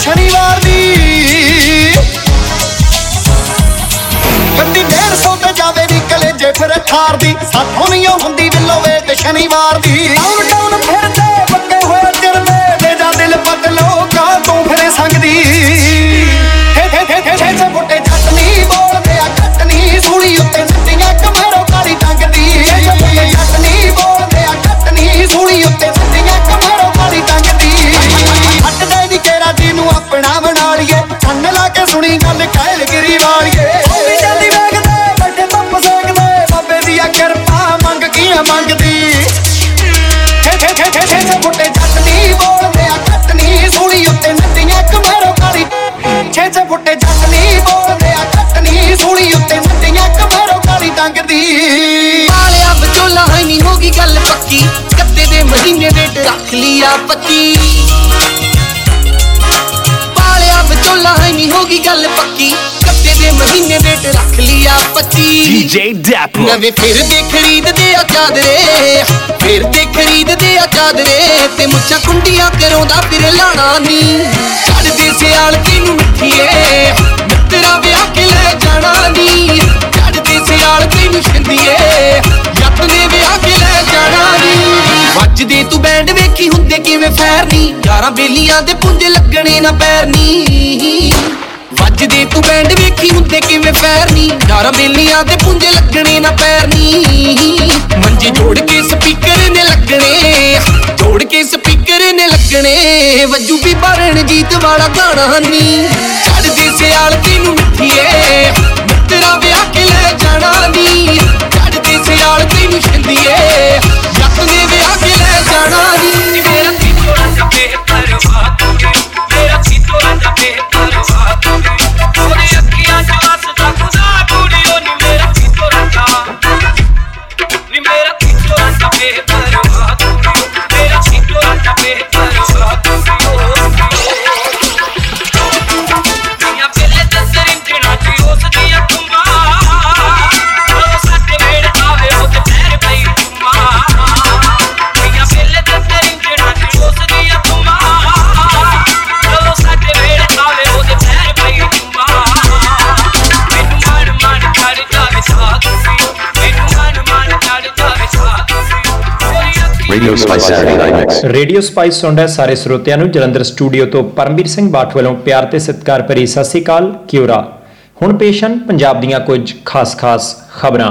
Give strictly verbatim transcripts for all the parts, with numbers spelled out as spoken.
शनिवार दी गड्डी डेढ़ सौ ते जावे दी कलेजे फिर थार दी साथों नहीं हुंदी दिलों वेट शनिवार दी टाउन टाउन फिरदे पक्के होए चिरदे बेजा दिल बदलो का तू फिरे संगदी हे हे हे हे हे फुटे चटनी बोलदे आ कटनी सूली उत्ते सट्टियां कमरो काली टंगदी हे फुटे चटनी बोलदे आ कटनी सूली उत्ते सट्टियां कमरो काली टंगदी हट दे दी केरा दी नू अपना बना लिए कंन ला के सुनी गल कायल गिरी वालिए ओ भी जल्दी वेखदे बड़े पंप सेकदे बाबे दी किरपा मंग कीया मंगदी हे हे हे हे हे फुटे चटनी बोलदे आ कटनी सूली उत्ते सट्टियां कमरो काली छे छे फुटे चटनी बोलदे आ कटनी सूली उत्ते सट्टियां कमरो काली टंगदी वालिया बचोला है नी होगी गल पक्की कत्ते दे महीने डेट रख लिया पक्की वालिया बचोला है नी होगी गल पक्की कत्ते दे महीने डेट रख लिया पक्की डीजे डैप नवे फिर दे खरीद दे आ चादरे फिर दे खरीद दे आ चादरे ते मुच्छां कुंडियां करोंदा फिर लाना नी चढ़ दे सियाल तेनू मिठीए मित्तरा विआह के ले जाना नी चढ़ दे सियाल तेनू छिंदिए जट ने विआह के ले जाना नी ਵੱਜਦੇ ਤੂੰ ਬੈਂਡ ਵੇਖੀ ਹੁੰਦੇ ਕਿਵੇਂ ਫੈਰ ਨੀ ਯਾਰਾਂ ਬੇਲੀਆਂ ਦੇ ਪੁੰਜੇ ਲੱਗਣੇ ਨਾ ਪੈਰ ਨੀ ਵੱਜਦੇ ਤੂੰ ਬੈਂਡ ਵੇਖੀ ਹੁੰਦੇ ਕਿਵੇਂ ਫੈਰ ਨੀ ਯਾਰਾਂ ਬੇਲੀਆਂ ਦੇ ਪੁੰਜੇ ਲੱਗਣੇ ਨਾ ਪੈਰ ਨੀ ਮੰਜੇ ਜੋੜ ਕੇ ਸਪੀਕਰ ਨੇ ਲੱਗਣੇ ਜੋੜ ਕੇ ਸਪੀਕਰ ਨੇ ਲੱਗਣੇ ਵੱਜੂ ਵੀ ਬਰਨ ਜੀਤ ਵਾਲਾ ਗਾਣਾ ਨੀ ਚੜਦੇ ਸਿਆਲ ਤੈਨੂੰ ਮਿੱਠੀਏ ਮਿੱਤਰਾ ਵਿਆਹ ਕੇ ਲੈ ਜਾਣਾ ਨੀ ਚੜਦੇ ਸਿਆਲ ਤੈਨੂੰ ਛਿੰਦੀਏ ਜੱਟ ਨੇ ਵਿਆਹ ਕੇ ਲੈ ਜਾਣਾ ਨੀ ਮੇਰਾ ਸੀਤੋ ਰੰਗ ਬੇਪਰਵਾਹ ਮੇਰਾ ਸੀਤੋ ਰੰਗ ਬੇਪਰਵਾਹ ਉਹਦੀ ਅੱਖੀਆਂ ਚ ਵਸਦਾ ਖੁਦਾ ਕੁੜੀਓ ਨੀ ਮੇਰਾ ਸੀਤੋ ਰੰਗਾ ਨੀ ਮੇਰਾ ਸੀਤੋ ਰੰਗ ਬੇਪਰਵਾਹ ਮੇਰਾ ਸੀਤੋ ਰੰਗ ਬੇਪਰਵਾਹ ਦੁਨੀਆ ਪਹਿਲੇ ਤੇ ਸਰਿੰਜਣਾ ਦੀ ਉਸ ਦੀਆਂ ਕੁੰਬਾਂ ਉਹ ਸਾਡੇ ਵੇੜ ਆਵੇ ਉਹ ਤੇ ਪੈਰ ਪਈ ਕੁੰਬਾਂ ਦੁਨੀਆ ਪਹਿਲੇ ਤੇ ਸਰਿੰਜਣਾ ਦੀ ਉਸ ਦੀਆਂ ਕੁੰਬਾਂ ਉਹ ਸਾਡੇ ਵੇੜ ਆਵੇ ਉਹ ਤੇ ਪੈਰ ਪਈ ਕੁੰਬਾਂ ਮੈਨੂੰ ਮਨ ਮਨ ਛੱਡ ਜਾਵੇ ਸਾਥ ਮੈਨੂੰ ਮਨ ਮਨ ਛੱਡ ਜਾਵੇ ਸਾਥ Radio Spice Saturday Night Mix. Radio Spice ਸੁਣਦਾ ਸਾਰੇ ਸਰੋਤਿਆਂ ਨੂੰ ਜਲੰਧਰ ਸਟੂਡੀਓ ਤੋਂ ਪਰਮਵੀਰ ਸਿੰਘ ਬਾਠ ਵੱਲੋਂ ਪਿਆਰ ਤੇ ਸਤਿਕਾਰ ਭਰੀ ਸਤਿ ਸ੍ਰੀ ਅਕਾਲ ਕਿਉਰਾ। ਹੁਣ ਪੇਸ਼ ਹਨ ਪੰਜਾਬ ਦੀਆਂ ਕੁਝ ਖਾਸ-ਖਾਸ ਖਬਰਾਂ।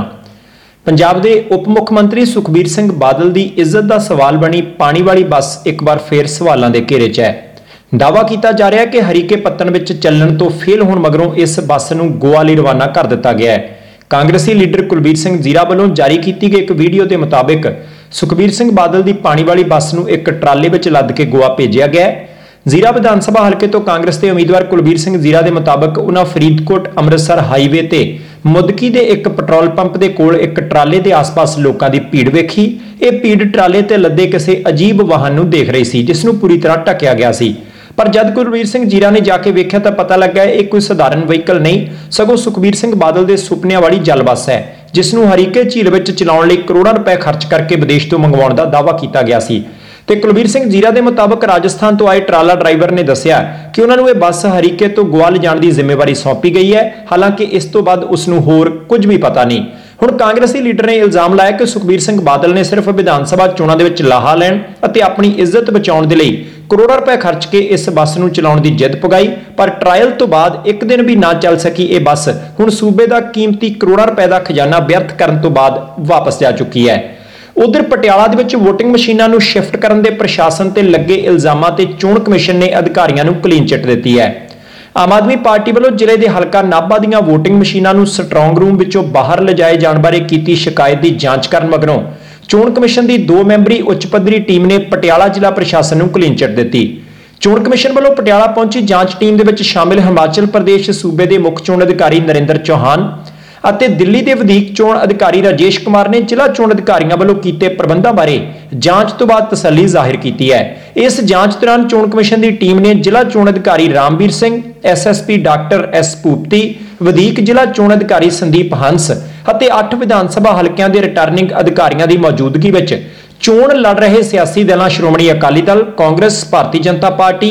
ਪੰਜਾਬ ਦੇ ਉਪ ਮੁੱਖ ਮੰਤਰੀ ਸੁਖਬੀਰ ਸਿੰਘ ਬਾਦਲ ਦੀ ਇੱਜ਼ਤ ਦਾ ਸਵਾਲ ਬਣੀ ਪਾਣੀ ਵਾਲੀ ਬੱਸ ਇੱਕ ਵਾਰ ਫੇਰ ਸਵਾਲਾਂ ਦੇ ਘੇਰੇ 'ਚ ਹੈ। ਦਾਅਵਾ ਕੀਤਾ ਜਾ ਰਿਹਾ ਹੈ ਕਿ ਹਰੀਕੇ ਪੱਤਣ ਵਿੱਚ ਚੱਲਣ ਤੋਂ ਫੇਲ ਹੋਣ ਮਗਰੋਂ ਇਸ ਬੱਸ ਨੂੰ ਗੋਆ ਲਈ ਰਵਾਨਾ ਕਰ ਦਿੱਤਾ ਗਿਆ ਹੈ। ਕਾਂਗਰਸੀ ਲੀਡਰ ਕੁਲਬੀਰ ਸਿੰਘ ਜ਼ੀਰਾ ਵੱਲੋਂ ਜਾਰੀ ਕੀਤੀ ਗਈ ਇੱਕ ਵੀਡੀਓ ਦੇ ਮੁਤਾਬਿਕ ਸੁਖਬੀਰ ਸਿੰਘ ਬਾਦਲ ਦੀ ਪਾਣੀ ਵਾਲੀ ਬੱਸ ਨੂੰ ਇੱਕ ਟਰਾਲੇ ਵਿੱਚ ਲੱਦ ਕੇ ਗੋਆ ਭੇਜਿਆ ਗਿਆ ਹੈ। ਜ਼ੀਰਾ ਵਿਧਾਨ ਸਭਾ ਹਲਕੇ ਤੋਂ ਕਾਂਗਰਸ ਦੇ ਉਮੀਦਵਾਰ ਕੁਲਬੀਰ ਸਿੰਘ ਜ਼ੀਰਾ ਦੇ ਮੁਤਾਬਕ ਉਹਨਾਂ ਫਰੀਦਕੋਟ ਅੰਮ੍ਰਿਤਸਰ ਹਾਈਵੇ ਤੇ ਮੁੱਦਕੀ ਦੇ ਇੱਕ ਪੈਟਰੋਲ ਪੰਪ ਦੇ ਕੋਲ ਇੱਕ ਟਰਾਲੇ ਦੇ ਆਸ-ਪਾਸ ਲੋਕਾਂ ਦੀ ਭੀੜ ਵੇਖੀ। ਇਹ ਭੀੜ ਟਰਾਲੇ ਤੇ ਲੱਦੇ ਕਿਸੇ ਅਜੀਬ ਵਾਹਨ ਨੂੰ ਦੇਖ ਰਹੀ ਸੀ ਜਿਸ ਨੂੰ ਪੂਰੀ ਤਰ੍ਹਾਂ ਢੱਕਿਆ ਗਿਆ ਸੀ। ਪਰ ਜਦ ਕੁਲਬੀਰ ਸਿੰਘ ਜ਼ੀਰਾ ਨੇ ਜਾ ਕੇ ਵੇਖਿਆ ਤਾਂ ਪਤਾ ਲੱਗਾ ਇਹ ਕੋਈ ਸਧਾਰਨ ਵਹੀਕਲ ਨਹੀਂ ਸਗੋਂ ਸੁਖਬੀਰ ਸਿੰਘ ਬਾਦਲ ਦੇ ਸੁਪਨਿਆਂ ਵਾਲੀ ਜਲ ਬੱਸ ਹੈ ਜਿਸ ਨੂੰ ਹਰੀਕੇ ਝੀਲ ਵਿੱਚ ਚਲਾਉਣ ਲਈ ਕਰੋੜਾਂ ਰੁਪਏ ਖਰਚ ਕਰਕੇ ਵਿਦੇਸ਼ ਤੋਂ ਮੰਗਵਾਉਣ ਦਾ ਦਾਅਵਾ ਕੀਤਾ ਗਿਆ ਸੀ। ਤੇ ਕੁਲਬੀਰ ਸਿੰਘ ਜ਼ੀਰਾ ਦੇ ਮੁਤਾਬਕ ਰਾਜਸਥਾਨ ਤੋਂ ਆਏ ਟਰਾਲਾ ਡਰਾਈਵਰ ਨੇ ਦੱਸਿਆ ਕਿ ਉਹਨਾਂ ਨੂੰ ਇਹ ਬੱਸ ਹਰੀਕੇ ਤੋਂ ਗੋਆ ਲਿਜਾਣ ਦੀ ਜ਼ਿੰਮੇਵਾਰੀ ਸੌਂਪੀ ਗਈ ਹੈ। ਹਾਲਾਂਕਿ ਇਸ ਤੋਂ ਬਾਅਦ ਉਸ ਨੂੰ ਹੋਰ ਕੁਝ ਵੀ ਪਤਾ ਨਹੀਂ। ਹੁਣ ਕਾਂਗਰਸੀ ਲੀਡਰ ਨੇ ਇਲਜ਼ਾਮ ਲਾਇਆ ਕਿ ਸੁਖਬੀਰ ਸਿੰਘ ਬਾਦਲ ਨੇ ਸਿਰਫ ਵਿਧਾਨ ਸਭਾ ਚੋਣਾਂ ਦੇ ਵਿੱਚ ਲਾਹਾ ਲੈਣ ਅਤੇ ਆਪਣੀ ਇੱਜ਼ਤ ਬਚਾਉਣ ਦੇ ਲਈ ਕਰੋੜਾਂ ਰੁਪਏ ਖਰਚ ਕੇ ਇਸ ਬੱਸ ਨੂੰ ਚਲਾਉਣ ਦੀ ਜਿੱਦ ਪੁਗਾਈ। ਪਰ ਟ੍ਰਾਇਲ ਤੋਂ ਬਾਅਦ ਇੱਕ ਦਿਨ ਵੀ ਨਾ ਚੱਲ ਸਕੀ ਇਹ ਬੱਸ ਹੁਣ ਸੂਬੇ ਦਾ ਕੀਮਤੀ ਕਰੋੜਾਂ ਰੁਪਏ ਦਾ ਖਜ਼ਾਨਾ ਵਿਅਰਥ ਕਰਨ ਤੋਂ ਬਾਅਦ ਵਾਪਸ ਜਾ ਚੁੱਕੀ ਹੈ। ਉਧਰ ਪਟਿਆਲਾ ਦੇ ਵਿੱਚ VOTING ਮਸ਼ੀਨਾਂ ਨੂੰ ਸ਼ਿਫਟ ਕਰਨ ਦੇ ਪ੍ਰਸ਼ਾਸਨ ਤੇ ਲੱਗੇ ਇਲਜ਼ਾਮਾਂ ਤੇ ਚੋਣ ਕਮਿਸ਼ਨ ਨੇ ਅਧਿਕਾਰੀਆਂ ਨੂੰ ਕਲੀਨ ਚਿੱਟ ਦਿੱਤੀ ਹੈ। ਆਮ ਆਦਮੀ ਪਾਰਟੀ ਵੱਲੋਂ ਜ਼ਿਲ੍ਹੇ ਦੇ ਹਲਕਾ ਨਾਭਾ ਦੀਆਂ VOTING ਮਸ਼ੀਨਾਂ ਨੂੰ ਸਟਰੋਂਗ ਰੂਮ ਵਿੱਚੋਂ ਬਾਹਰ ਲਿਜਾਏ ਜਾਣ ਬਾਰੇ ਕੀਤੀ ਸ਼ਿਕਾਇਤ ਦੀ ਜਾਂਚ ਕਰਨ ਮਗਰੋਂ ਚੋਣ ਕਮਿਸ਼ਨ ਦੀ ਦੋ ਮੈਂਬਰੀ ਉੱਚ ਪੱਧਰੀ ਟੀਮ ਨੇ ਪਟਿਆਲਾ ਜ਼ਿਲ੍ਹਾ ਪ੍ਰਸ਼ਾਸਨ ਨੂੰ ਕਲੀਨ ਚਿੱਟ ਦਿੱਤੀ। ਚੋਣ ਕਮਿਸ਼ਨ ਵੱਲੋਂ ਪਟਿਆਲਾ ਪਹੁੰਚੀ ਜਾਂਚ ਟੀਮ ਦੇ ਵਿੱਚ ਸ਼ਾਮਿਲ ਹਿਮਾਚਲ ਪ੍ਰਦੇਸ਼ ਸੂਬੇ ਦੇ ਮੁੱਖ ਚੋਣ ਅਧਿਕਾਰੀ ਨਰਿੰਦਰ ਚੌਹਾਨ ਅਤੇ ਦਿੱਲੀ ਦੇ ਵਧੀਕ ਚੋਣ ਅਧਿਕਾਰੀ ਰਾਜੇਸ਼ ਕੁਮਾਰ ਨੇ ਜ਼ਿਲ੍ਹਾ ਚੋਣ ਅਧਿਕਾਰੀਆਂ ਵੱਲੋਂ ਕੀਤੇ ਪ੍ਰਬੰਧਾਂ ਬਾਰੇ ਜਾਂਚ ਤੋਂ ਬਾਅਦ ਤਸੱਲੀ ਜ਼ਾਹਿਰ ਕੀਤੀ ਹੈ। ਇਸ ਜਾਂਚ ਦੌਰਾਨ ਚੋਣ ਕਮਿਸ਼ਨ ਦੀ ਟੀਮ ਨੇ ਜ਼ਿਲ੍ਹਾ ਚੋਣ ਅਧਿਕਾਰੀ Ramvir Singh, SSP doctor S Bhupathi, ਵਧੀਕ ਜ਼ਿਲ੍ਹਾ ਚੋਣ ਅਧਿਕਾਰੀ ਸੰਦੀਪ ਹੰਸ ਅਤੇ ਅੱਠ ਵਿਧਾਨ ਸਭਾ ਹਲਕਿਆਂ ਦੇ ਰਿਟਰਨਿੰਗ ਅਧਿਕਾਰੀਆਂ ਦੀ ਮੌਜੂਦਗੀ ਵਿੱਚ ਚੋਣ ਲੜ ਰਹੇ ਸਿਆਸੀ ਦਲਾਂ ਸ਼੍ਰੋਮਣੀ ਅਕਾਲੀ ਦਲ, ਕਾਂਗਰਸ, ਭਾਰਤੀ ਜਨਤਾ ਪਾਰਟੀ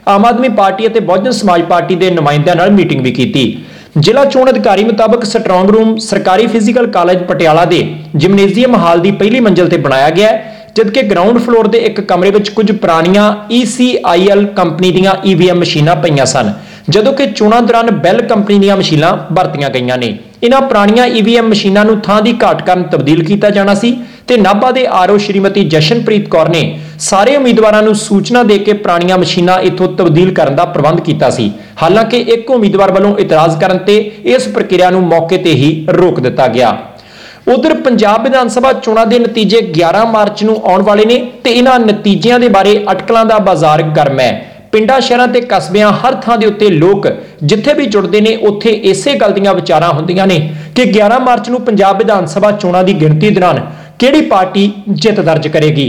ਆਮ ਆਦਮੀ ਪਾਰਟੀ ਅਤੇ ਬਹੁਜਨ ਸਮਾਜ ਪਾਰਟੀ ਦੇ ਨੁਮਾਇੰਦਿਆਂ ਨਾਲ ਮੀਟਿੰਗ ਵੀ ਕੀਤੀ। ਜ਼ਿਲ੍ਹਾ ਚੋਣ ਅਧਿਕਾਰੀ ਮੁਤਾਬਕ ਸਟਰੋਂਗ ਰੂਮ ਸਰਕਾਰੀ ਫਿਜ਼ੀਕਲ ਕਾਲਜ ਪਟਿਆਲਾ ਦੇ ਜਿਮਨੇਜ਼ੀਅਮ ਹਾਲ ਦੀ ਪਹਿਲੀ ਮੰਜ਼ਿਲ ਤੇ ਬਣਾਇਆ ਗਿਆ ਹੈ, ਜਦਕਿ ਗਰਾਊਂਡ ਫਲੋਰ ਦੇ ਇੱਕ ਕਮਰੇ ਵਿੱਚ ਕੁਝ ਪੁਰਾਣੀਆਂ ਈ ਸੀ ਆਈ ਐਲ ਕੰਪਨੀ ਦੀਆਂ ਈ ਵੀ ਐਮ ਮਸ਼ੀਨਾਂ ਪਈਆਂ ਸਨ, ਜਦੋਂ ਕਿ ਚੋਣਾਂ ਦੌਰਾਨ ਬੈਲ ਕੰਪਨੀ ਦੀਆਂ ਮਸ਼ੀਨਾਂ ਵਰਤੀਆਂ ਗਈਆਂ ਨੇ। ਇਹਨਾਂ ਪੁਰਾਣੀਆਂ ਈ ਵੀ ਐਮ ਮਸ਼ੀਨਾਂ ਨੂੰ ਥਾਂ ਦੀ ਘਾਟ ਕਾਰਨ ਤਬਦੀਲ ਕੀਤਾ ਜਾਣਾ ਸੀ ਤੇ ਨਾਭਾ ਦੇ ਆਰ ਓ ਸ਼੍ਰੀਮਤੀ ਜਸ਼ਨਪ੍ਰੀਤ ਕੌਰ ਨੇ ਸਾਰੇ ਉਮੀਦਵਾਰਾਂ ਨੂੰ ਸੂਚਨਾ ਦੇ ਕੇ ਪੁਰਾਣੀਆਂ ਮਸ਼ੀਨਾਂ ਇੱਥੋਂ ਤਬਦੀਲ ਕਰਨ ਦਾ ਪ੍ਰਬੰਧ ਕੀਤਾ ਸੀ। ਹਾਲਾਂਕਿ ਇੱਕ ਉਮੀਦਵਾਰ ਵੱਲੋਂ ਇਤਰਾਜ਼ ਕਰਨ ਤੇ ਇਸ ਪ੍ਰਕਿਰਿਆ ਨੂੰ ਮੌਕੇ ਤੇ ਹੀ ਰੋਕ ਦਿੱਤਾ ਗਿਆ। ਉਧਰ ਪੰਜਾਬ ਵਿਧਾਨ ਸਭਾ ਚੋਣਾਂ ਦੇ ਨਤੀਜੇ ਗਿਆਰਾਂ ਮਾਰਚ ਨੂੰ ਆਉਣ ਵਾਲੇ ਨੇ ਤੇ ਇਹਨਾਂ ਨਤੀਜਿਆਂ ਦੇ ਬਾਰੇ ਅਟਕਲਾਂ ਦਾ ਬਾਜ਼ਾਰ ਗਰਮ ਹੈ। ਪਿੰਡਾਂ, ਸ਼ਹਿਰਾਂ ਤੇ ਕਸਬਿਆਂ ਹਰ ਥਾਂ ਦੇ ਉੱਤੇ ਲੋਕ ਜਿੱਥੇ ਵੀ ਜੁੜਦੇ ਨੇ ਉੱਥੇ ਇਸੇ ਗੱਲ ਦੀਆਂ ਵਿਚਾਰਾਂ ਹੁੰਦੀਆਂ ਨੇ ਕਿ ਗਿਆਰਾਂ ਮਾਰਚ ਨੂੰ ਪੰਜਾਬ ਵਿਧਾਨ ਸਭਾ ਚੋਣਾਂ ਦੀ ਗਿਣਤੀ ਦੌਰਾਨ ਕਿਹੜੀ ਪਾਰਟੀ ਜਿੱਤ ਦਰਜ ਕਰੇਗੀ।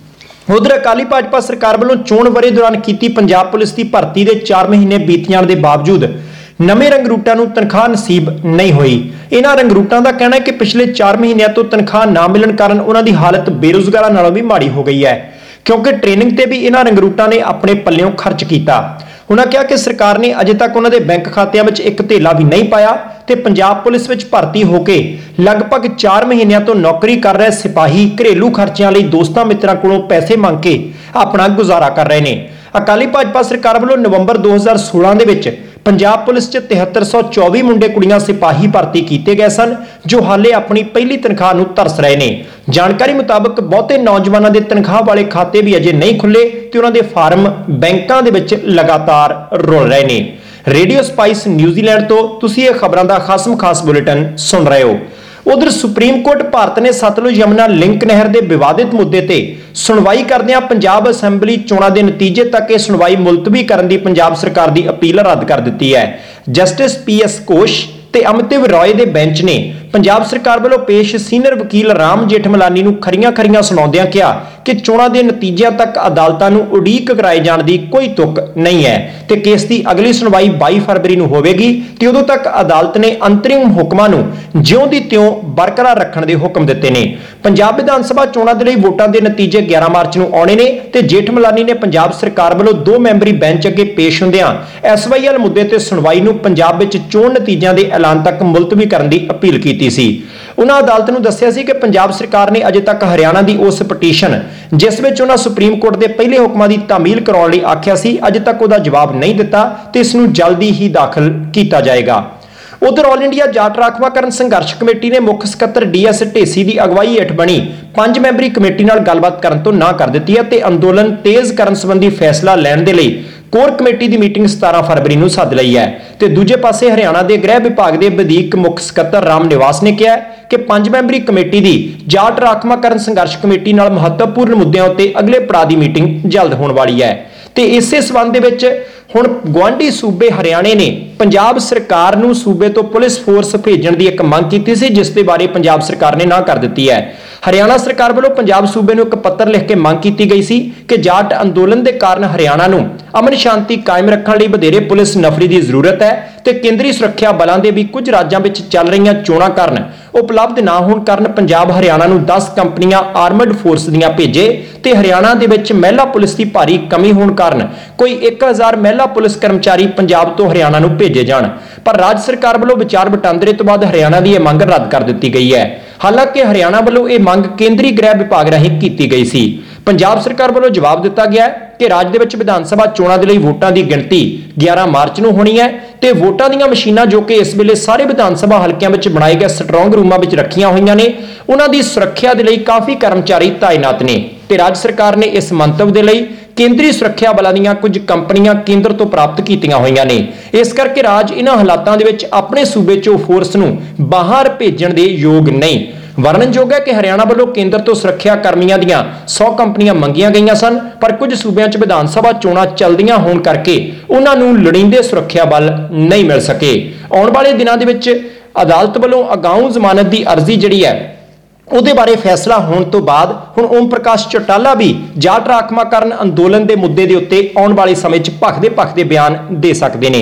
ਉਧਰ ਅਕਾਲੀ ਭਾਜਪਾ ਸਰਕਾਰ ਵੱਲੋਂ ਚੋਣ ਵਰ੍ਹੇ ਦੌਰਾਨ ਕੀਤੀ ਪੰਜਾਬ ਪੁਲਿਸ ਦੀ ਭਰਤੀ ਦੇ ਚਾਰ ਮਹੀਨੇ ਬੀਤ ਜਾਣ ਦੇ ਬਾਵਜੂਦ ਨਵੇਂ ਰੰਗਰੂਟਾਂ ਨੂੰ ਤਨਖਾਹ ਨਸੀਬ ਨਹੀਂ ਹੋਈ। ਇਹਨਾਂ ਰੰਗਰੂਟਾਂ ਦਾ ਕਹਿਣਾ ਹੈ ਕਿ ਪਿਛਲੇ ਚਾਰ ਮਹੀਨਿਆਂ ਤੋਂ ਤਨਖਾਹ ਨਾ ਮਿਲਣ ਕਾਰਨ ਉਹਨਾਂ ਦੀ ਹਾਲਤ ਬੇਰੁਜ਼ਗਾਰਾਂ ਨਾਲੋਂ ਵੀ ਮਾੜੀ ਹੋ ਗਈ ਹੈ, ਕਿਉਂਕਿ ਟ੍ਰੇਨਿੰਗ ਤੇ ਵੀ ਇਹਨਾਂ ਰੰਗਰੂਟਾਂ ਨੇ ਆਪਣੇ ਪੱਲਿਓਂ ਖਰਚ ਕੀਤਾ। ਉਹਨਾਂ ਕਿਹਾ ਕਿ ਸਰਕਾਰ ਨੇ ਅਜੇ ਤੱਕ ਉਹਨਾਂ ਦੇ ਬੈਂਕ ਖਾਤਿਆਂ ਵਿੱਚ ਇੱਕ ਧੇਲਾ ਵੀ ਨਹੀਂ ਪਾਇਆ ਤੇ ਪੰਜਾਬ ਪੁਲਿਸ ਵਿੱਚ ਭਰਤੀ ਹੋ ਕੇ ਲਗਭਗ ਚਾਰ ਮਹੀਨਿਆਂ ਤੋਂ ਨੌਕਰੀ ਕਰ ਰਹੇ ਸਿਪਾਹੀ ਘਰੇਲੂ ਖਰਚਿਆਂ ਲਈ ਦੋਸਤਾਂ ਮਿੱਤਰਾਂ ਕੋਲੋਂ ਪੈਸੇ ਮੰਗ ਕੇ ਆਪਣਾ ਗੁਜ਼ਾਰਾ ਕਰ ਰਹੇ ਨੇ। ਅਕਾਲੀ ਭਾਜਪਾ ਸਰਕਾਰ ਵੱਲੋਂ ਨਵੰਬਰ ਦੋ ਹਜ਼ਾਰ ਸੋਲਾਂ ਦੇ ਵਿੱਚ ਪੰਜਾਬ ਪੁਲਿਸ 'ਚ ਤਿਹੱਤਰ ਸੌ ਚੌਵੀ ਮੁੰਡੇ ਕੁੜੀਆਂ ਸਿਪਾਹੀ ਭਰਤੀ ਕੀਤੇ ਗਏ ਸਨ, ਜੋ ਹਾਲੇ ਆਪਣੀ ਪਹਿਲੀ ਤਨਖਾਹ ਨੂੰ ਤਰਸ ਰਹੇ ਨੇ। ਜਾਣਕਾਰੀ ਮੁਤਾਬਕ ਬਹੁਤੇ ਨੌਜਵਾਨਾਂ ਦੇ ਤਨਖਾਹ ਵਾਲੇ ਖਾਤੇ ਵੀ ਅਜੇ ਨਹੀਂ ਖੁੱਲੇ ਤੇ ਉਹਨਾਂ ਦੇ ਫਾਰਮ ਬੈਂਕਾਂ ਦੇ ਵਿੱਚ ਲਗਾਤਾਰ ਰੁਲ ਰਹੇ ਨੇ। ਰੇਡੀਓ ਸਪਾਈਸ ਨਿਊਜ਼ੀਲੈਂਡ ਤੋਂ ਤੁਸੀਂ ਇਹ ਖਬਰਾਂ ਦਾ ਖਾਸਮ ਖਾਸ ਬੁਲੇਟਿਨ ਸੁਣ ਰਹੇ ਹੋ। ਉਧਰ ਸੁਪਰੀਮ ਕੋਰਟ ਭਾਰਤ ਨੇ ਸਤਲੁਜ ਯਮੁਨਾ ਲਿੰਕ ਨਹਿਰ ਦੇ ਵਿਵਾਦਿਤ ਮੁੱਦੇ ਤੇ ਸੁਣਵਾਈ ਕਰਦਿਆਂ ਪੰਜਾਬ ਅਸੈਂਬਲੀ ਚੋਣਾਂ ਦੇ ਨਤੀਜੇ ਤੱਕ ਇਹ ਸੁਣਵਾਈ ਮੁਲਤਵੀ ਕਰਨ ਦੀ ਪੰਜਾਬ ਸਰਕਾਰ ਦੀ ਅਪੀਲ ਰੱਦ ਕਰ ਦਿੱਤੀ ਹੈ। ਜਸਟਿਸ ਪੀ ਐਸ ਕੋਸ਼ ਤੇ ਅਮਿਤਿਵ ਰਾਏ ਦੇ ਬੈਂਚ ਨੇ ਪੰਜਾਬ ਸਰਕਾਰ ਵੱਲੋਂ ਪੇਸ਼ ਸੀਨੀਅਰ ਵਕੀਲ ਰਾਮ ਜੇਠਮਲਾਨੀ ਨੂੰ ਖਰੀਆਂ ਖਰੀਆਂ ਸੁਣਾਉਂਦਿਆਂ ਕਿਹਾ ਕਿ ਚੋਣਾਂ ਦੇ ਨਤੀਜਿਆਂ ਤੱਕ ਅਦਾਲਤਾਂ ਨੂੰ ਉਡੀਕ ਕਰਾਏ ਜਾਣ ਦੀ ਕੋਈ ਤੁਕ ਨਹੀਂ ਹੈ ਤੇ ਕੇਸ ਦੀ ਅਗਲੀ ਸੁਣਵਾਈ ਬਾਈ ਫਰਵਰੀ ਨੂੰ ਹੋਵੇਗੀ ਤੇ ਉਦੋਂ ਤੱਕ ਅਦਾਲਤ ਨੇ ਅੰਤਰਿਮ ਹੁਕਮਾਂ ਨੂੰ ਜਿਉਂ ਦੀ ਤਿਉਂ ਬਰਕਰਾਰ ਰੱਖਣ ਦੇ ਹੁਕਮ ਦਿੱਤੇ ਨੇ। ਪੰਜਾਬ ਵਿਧਾਨ ਸਭਾ ਚੋਣਾਂ ਦੇ ਲਈ ਵੋਟਾਂ ਦੇ ਨਤੀਜੇ ਗਿਆਰਾਂ ਮਾਰਚ ਨੂੰ ਆਉਣੇ ਨੇ ਤੇ ਜੇਠਮਲਾਨੀ ਨੇ ਪੰਜਾਬ ਸਰਕਾਰ ਵੱਲੋਂ ਦੋ ਮੈਂਬਰੀ ਬੈਂਚ ਅੱਗੇ ਪੇਸ਼ ਹੁੰਦਿਆਂ ਐਸ ਵਾਈ ਐਲ ਮੁੱਦੇ ਤੇ ਸੁਣਵਾਈ ਨੂੰ ਪੰਜਾਬ ਵਿੱਚ ਚੋਣ ਨਤੀਜਿਆਂ ਦੇ ਐਲਾਨ ਤੱਕ ਮੁਲਤਵੀ ਕਰਨ ਦੀ ਅਪੀਲ ਕੀਤੀ ਸੀ। ਉਹਨਾਂ ਅਦਾਲਤ ਨੂੰ ਦੱਸਿਆ ਸੀ ਕਿ ਪੰਜਾਬ ਸਰਕਾਰ ਨੇ ਅਜੇ ਤੱਕ ਹਰਿਆਣਾ ਦੀ ਉਸ ਪਟੀਸ਼ਨ ਜਿਸ ਵਿੱਚ ਉਹਨਾਂ ਸੁਪਰੀਮ ਕੋਰਟ ਦੇ ਪਹਿਲੇ ਹੁਕਮਾਂ ਦੀ ਤਾਮੀਲ ਕਰਾਉਣ ਲਈ ਆਖਿਆ ਸੀ, ਅਜੇ ਤੱਕ ਉਹਦਾ ਜਵਾਬ ਨਹੀਂ ਦਿੱਤਾ ਤੇ ਇਸ ਨੂੰ ਜਲਦੀ ਹੀ ਦਾਖਲ ਕੀਤਾ ਜਾਏਗਾ। ਉਧਰ ਆਲ ਇੰਡੀਆ ਜਾਟ ਰਾਖਵਾਂਕਰਨ ਸੰਘਰਸ਼ ਕਮੇਟੀ ਨੇ ਮੁੱਖ ਸਕੱਤਰ ਡੀ ਐਸ ਢੇਸੀ ਦੀ ਅਗਵਾਈ ਹੇਠ ਬਣੀ ਪੰਜ ਮੈਂਬਰੀ ਕਮੇਟੀ ਨਾਲ ਗੱਲਬਾਤ ਕਰਨ ਤੋਂ ਨਾ ਕਰ ਦਿੱਤੀ ਹੈ ਤੇ ਅੰਦੋਲਨ ਤੇਜ਼ ਕਰਨ ਸੰਬੰਧੀ ਫੈਸਲਾ ਲੈਣ ਦੇ ਲਈ ਕੋਰ ਕਮੇਟੀ ਦੀ ਮੀਟਿੰਗ ਸਤਾਰਾਂ ਫਰਵਰੀ ਨੂੰ ਸੱਦ ਲਈ ਹੈ। ਤੇ ਦੂਜੇ ਪਾਸੇ ਹਰਿਆਣਾ ਦੇ ਗ੍ਰਹਿ ਵਿਭਾਗ ਦੇ ਵਧੀਕ ਮੁੱਖ ਸਕੱਤਰ ਰਾਮ ਨਿਵਾਸ ਨੇ ਕਿਹਾ ਕਿ ਪੰਜ ਮੈਂਬਰੀ ਕਮੇਟੀ ਦੀ ਜਾਟ ਰਾਖਵਾਂਕਰਨ ਸੰਘਰਸ਼ ਕਮੇਟੀ ਨਾਲ ਮਹੱਤਵਪੂਰਨ ਮੁੱਦਿਆਂ ਉੱਤੇ ਅਗਲੇ ਪੜਾਅ ਦੀ ਮੀਟਿੰਗ ਜਲਦ ਹੋਣ ਵਾਲੀ ਹੈ। ਤੇ ਇਸੇ ਸਬੰਧ ਦੇ ਵਿੱਚ ਹੁਣ ਗੁਆਂਢੀ ਸੂਬੇ ਹਰਿਆਣੇ ਨੇ ਪੰਜਾਬ ਸਰਕਾਰ ਨੂੰ ਸੂਬੇ ਤੋਂ ਪੁਲਿਸ ਫੋਰਸ ਭੇਜਣ ਦੀ ਇੱਕ ਮੰਗ ਕੀਤੀ ਸੀ, ਜਿਸ ਦੇ ਬਾਰੇ ਪੰਜਾਬ ਸਰਕਾਰ ਨੇ ਨਾ ਕਰ ਦਿੱਤੀ ਹੈ। ਹਰਿਆਣਾ ਸਰਕਾਰ ਵੱਲੋਂ ਪੰਜਾਬ ਸੂਬੇ ਨੂੰ ਇੱਕ ਪੱਤਰ ਲਿਖ ਕੇ ਮੰਗ ਕੀਤੀ ਗਈ ਸੀ ਕਿ ਜਾਟ ਅੰਦੋਲਨ ਦੇ ਕਾਰਨ ਹਰਿਆਣਾ ਨੂੰ ਅਮਨ ਸ਼ਾਂਤੀ ਕਾਇਮ ਰੱਖਣ ਲਈ ਵਧੇਰੇ ਪੁਲਿਸ ਨਫਰੀ ਦੀ ਜ਼ਰੂਰਤ ਹੈ ਤੇ ਕੇਂਦਰੀ ਸੁਰੱਖਿਆ ਬਲਾਂ ਦੇ ਵੀ ਕੁਝ ਰਾਜਾਂ ਵਿੱਚ ਚੱਲ ਰਹੀਆਂ ਚੋਣਾਂ ਕਾਰਨ ਉਪਲਬਧ ਨਾ ਹੋਣ ਕਾਰਨ ਪੰਜਾਬ ਹਰਿਆਣਾ ਨੂੰ ਦਸ ਕੰਪਨੀਆਂ ਆਰਮਡ ਫੋਰਸ ਦੀਆਂ ਭੇਜੇ ਤੇ ਹਰਿਆਣਾ ਦੇ ਵਿੱਚ ਮਹਿਲਾ ਪੁਲਿਸ ਦੀ ਭਾਰੀ ਕਮੀ ਹੋਣ ਕਾਰਨ ਕੋਈ ਇੱਕ ਹਜ਼ਾਰ ਮਹਿਲਾ ਪੁਲਿਸ ਕਰਮਚਾਰੀ ਪੰਜਾਬ ਤੋਂ ਹਰਿਆਣਾ ਨੂੰ ਭੇਜੇ ਜਾਣ। ਪਰ ਰਾਜ ਸਰਕਾਰ ਵੱਲੋਂ ਵਿਚਾਰ ਵਟਾਂਦਰੇ ਤੋਂ ਬਾਅਦ ਹਰਿਆਣਾ ਦੀ ਇਹ ਮੰਗ ਰੱਦ ਕਰ ਦਿੱਤੀ ਗਈ ਹੈ। ਹਾਲਾਂਕਿ ਹਰਿਆਣਾ ਵੱਲੋਂ ਇਹ ਮੰਗ ਕੇਂਦਰੀ ਗ੍ਰਹਿ ਵਿਭਾਗ ਰਾਹੀਂ ਕੀਤੀ ਗਈ ਸੀ। ਪੰਜਾਬ ਸਰਕਾਰ ਵੱਲੋਂ ਜਵਾਬ ਦਿੱਤਾ ਗਿਆ ਕਿ ਰਾਜ ਦੇ ਵਿੱਚ ਵਿਧਾਨ ਸਭਾ ਚੋਣਾਂ ਦੇ ਲਈ ਵੋਟਾਂ ਦੀ ਗਿਣਤੀ ਗਿਆਰਾਂ ਮਾਰਚ ਨੂੰ ਹੋਣੀ ਹੈ ਤੇ ਵੋਟਾਂ ਦੀਆਂ ਮਸ਼ੀਨਾਂ ਜੋ ਕਿ ਇਸ ਵੇਲੇ ਸਾਰੇ ਵਿਧਾਨ ਸਭਾ ਹਲਕਿਆਂ ਵਿੱਚ ਬਣਾਏ ਗਏ ਸਟਰੋਂਗ ਰੂਮਾਂ ਵਿੱਚ ਰੱਖੀਆਂ ਹੋਈਆਂ ਨੇ, ਉਹਨਾਂ ਦੀ ਸੁਰੱਖਿਆ ਦੇ ਲਈ ਕਾਫੀ ਕਰਮਚਾਰੀ ਤਾਇਨਾਤ ਨੇ ਤੇ ਰਾਜ ਸਰਕਾਰ ਨੇ ਇਸ ਮੰਤਵ ਦੇ ਲਈ ਕੇਂਦਰੀ ਸੁਰੱਖਿਆ ਬਲਾਂ ਦੀਆਂ ਕੁਝ ਕੰਪਨੀਆਂ ਕੇਂਦਰ ਤੋਂ ਪ੍ਰਾਪਤ ਕੀਤੀਆਂ ਹੋਈਆਂ ਨੇ। ਇਸ ਕਰਕੇ ਰਾਜ ਇਹਨਾਂ ਹਾਲਾਤਾਂ ਦੇ ਵਿੱਚ ਆਪਣੇ ਸੂਬੇ 'ਚੋਂ ਫੋਰਸ ਨੂੰ ਬਾਹਰ ਭੇਜਣ ਦੇ ਯੋਗ ਨਹੀਂ। ਵਰਣਨਯੋਗ ਹੈ ਕਿ ਹਰਿਆਣਾ ਵੱਲੋਂ ਕੇਂਦਰ ਤੋਂ ਸੁਰੱਖਿਆ ਕਰਮੀਆਂ ਦੀਆਂ ਸੌ ਕੰਪਨੀਆਂ ਮੰਗੀਆਂ ਗਈਆਂ ਸਨ, ਪਰ ਕੁਝ ਸੂਬਿਆਂ 'ਚ ਵਿਧਾਨ ਸਭਾ ਚੋਣਾਂ ਚੱਲਦੀਆਂ ਹੋਣ ਕਰਕੇ ਉਹਨਾਂ ਨੂੰ ਲੋੜੀਂਦੇ ਸੁਰੱਖਿਆ ਬਲ ਨਹੀਂ ਮਿਲ ਸਕੇ। ਆਉਣ ਵਾਲੇ ਦਿਨਾਂ ਦੇ ਵਿੱਚ ਅਦਾਲਤ ਵੱਲੋਂ ਅਗਾਊਂ ਜ਼ਮਾਨਤ ਦੀ ਅਰਜ਼ੀ ਜਿਹੜੀ ਹੈ ਉਹਦੇ ਬਾਰੇ ਫੈਸਲਾ ਹੋਣ ਤੋਂ ਬਾਅਦ ਹੁਣ ਓਮ ਪ੍ਰਕਾਸ਼ ਚੌਟਾਲਾ ਵੀ ਜਾਟ ਰਾਖਵਾਂਕਰਨ ਅੰਦੋਲਨ ਦੇ ਮੁੱਦੇ ਦੇ ਉੱਤੇ ਆਉਣ ਵਾਲੇ ਸਮੇਂ 'ਚ ਭਖਦੇ ਭਖਦੇ ਬਿਆਨ ਦੇ ਸਕਦੇ ਨੇ।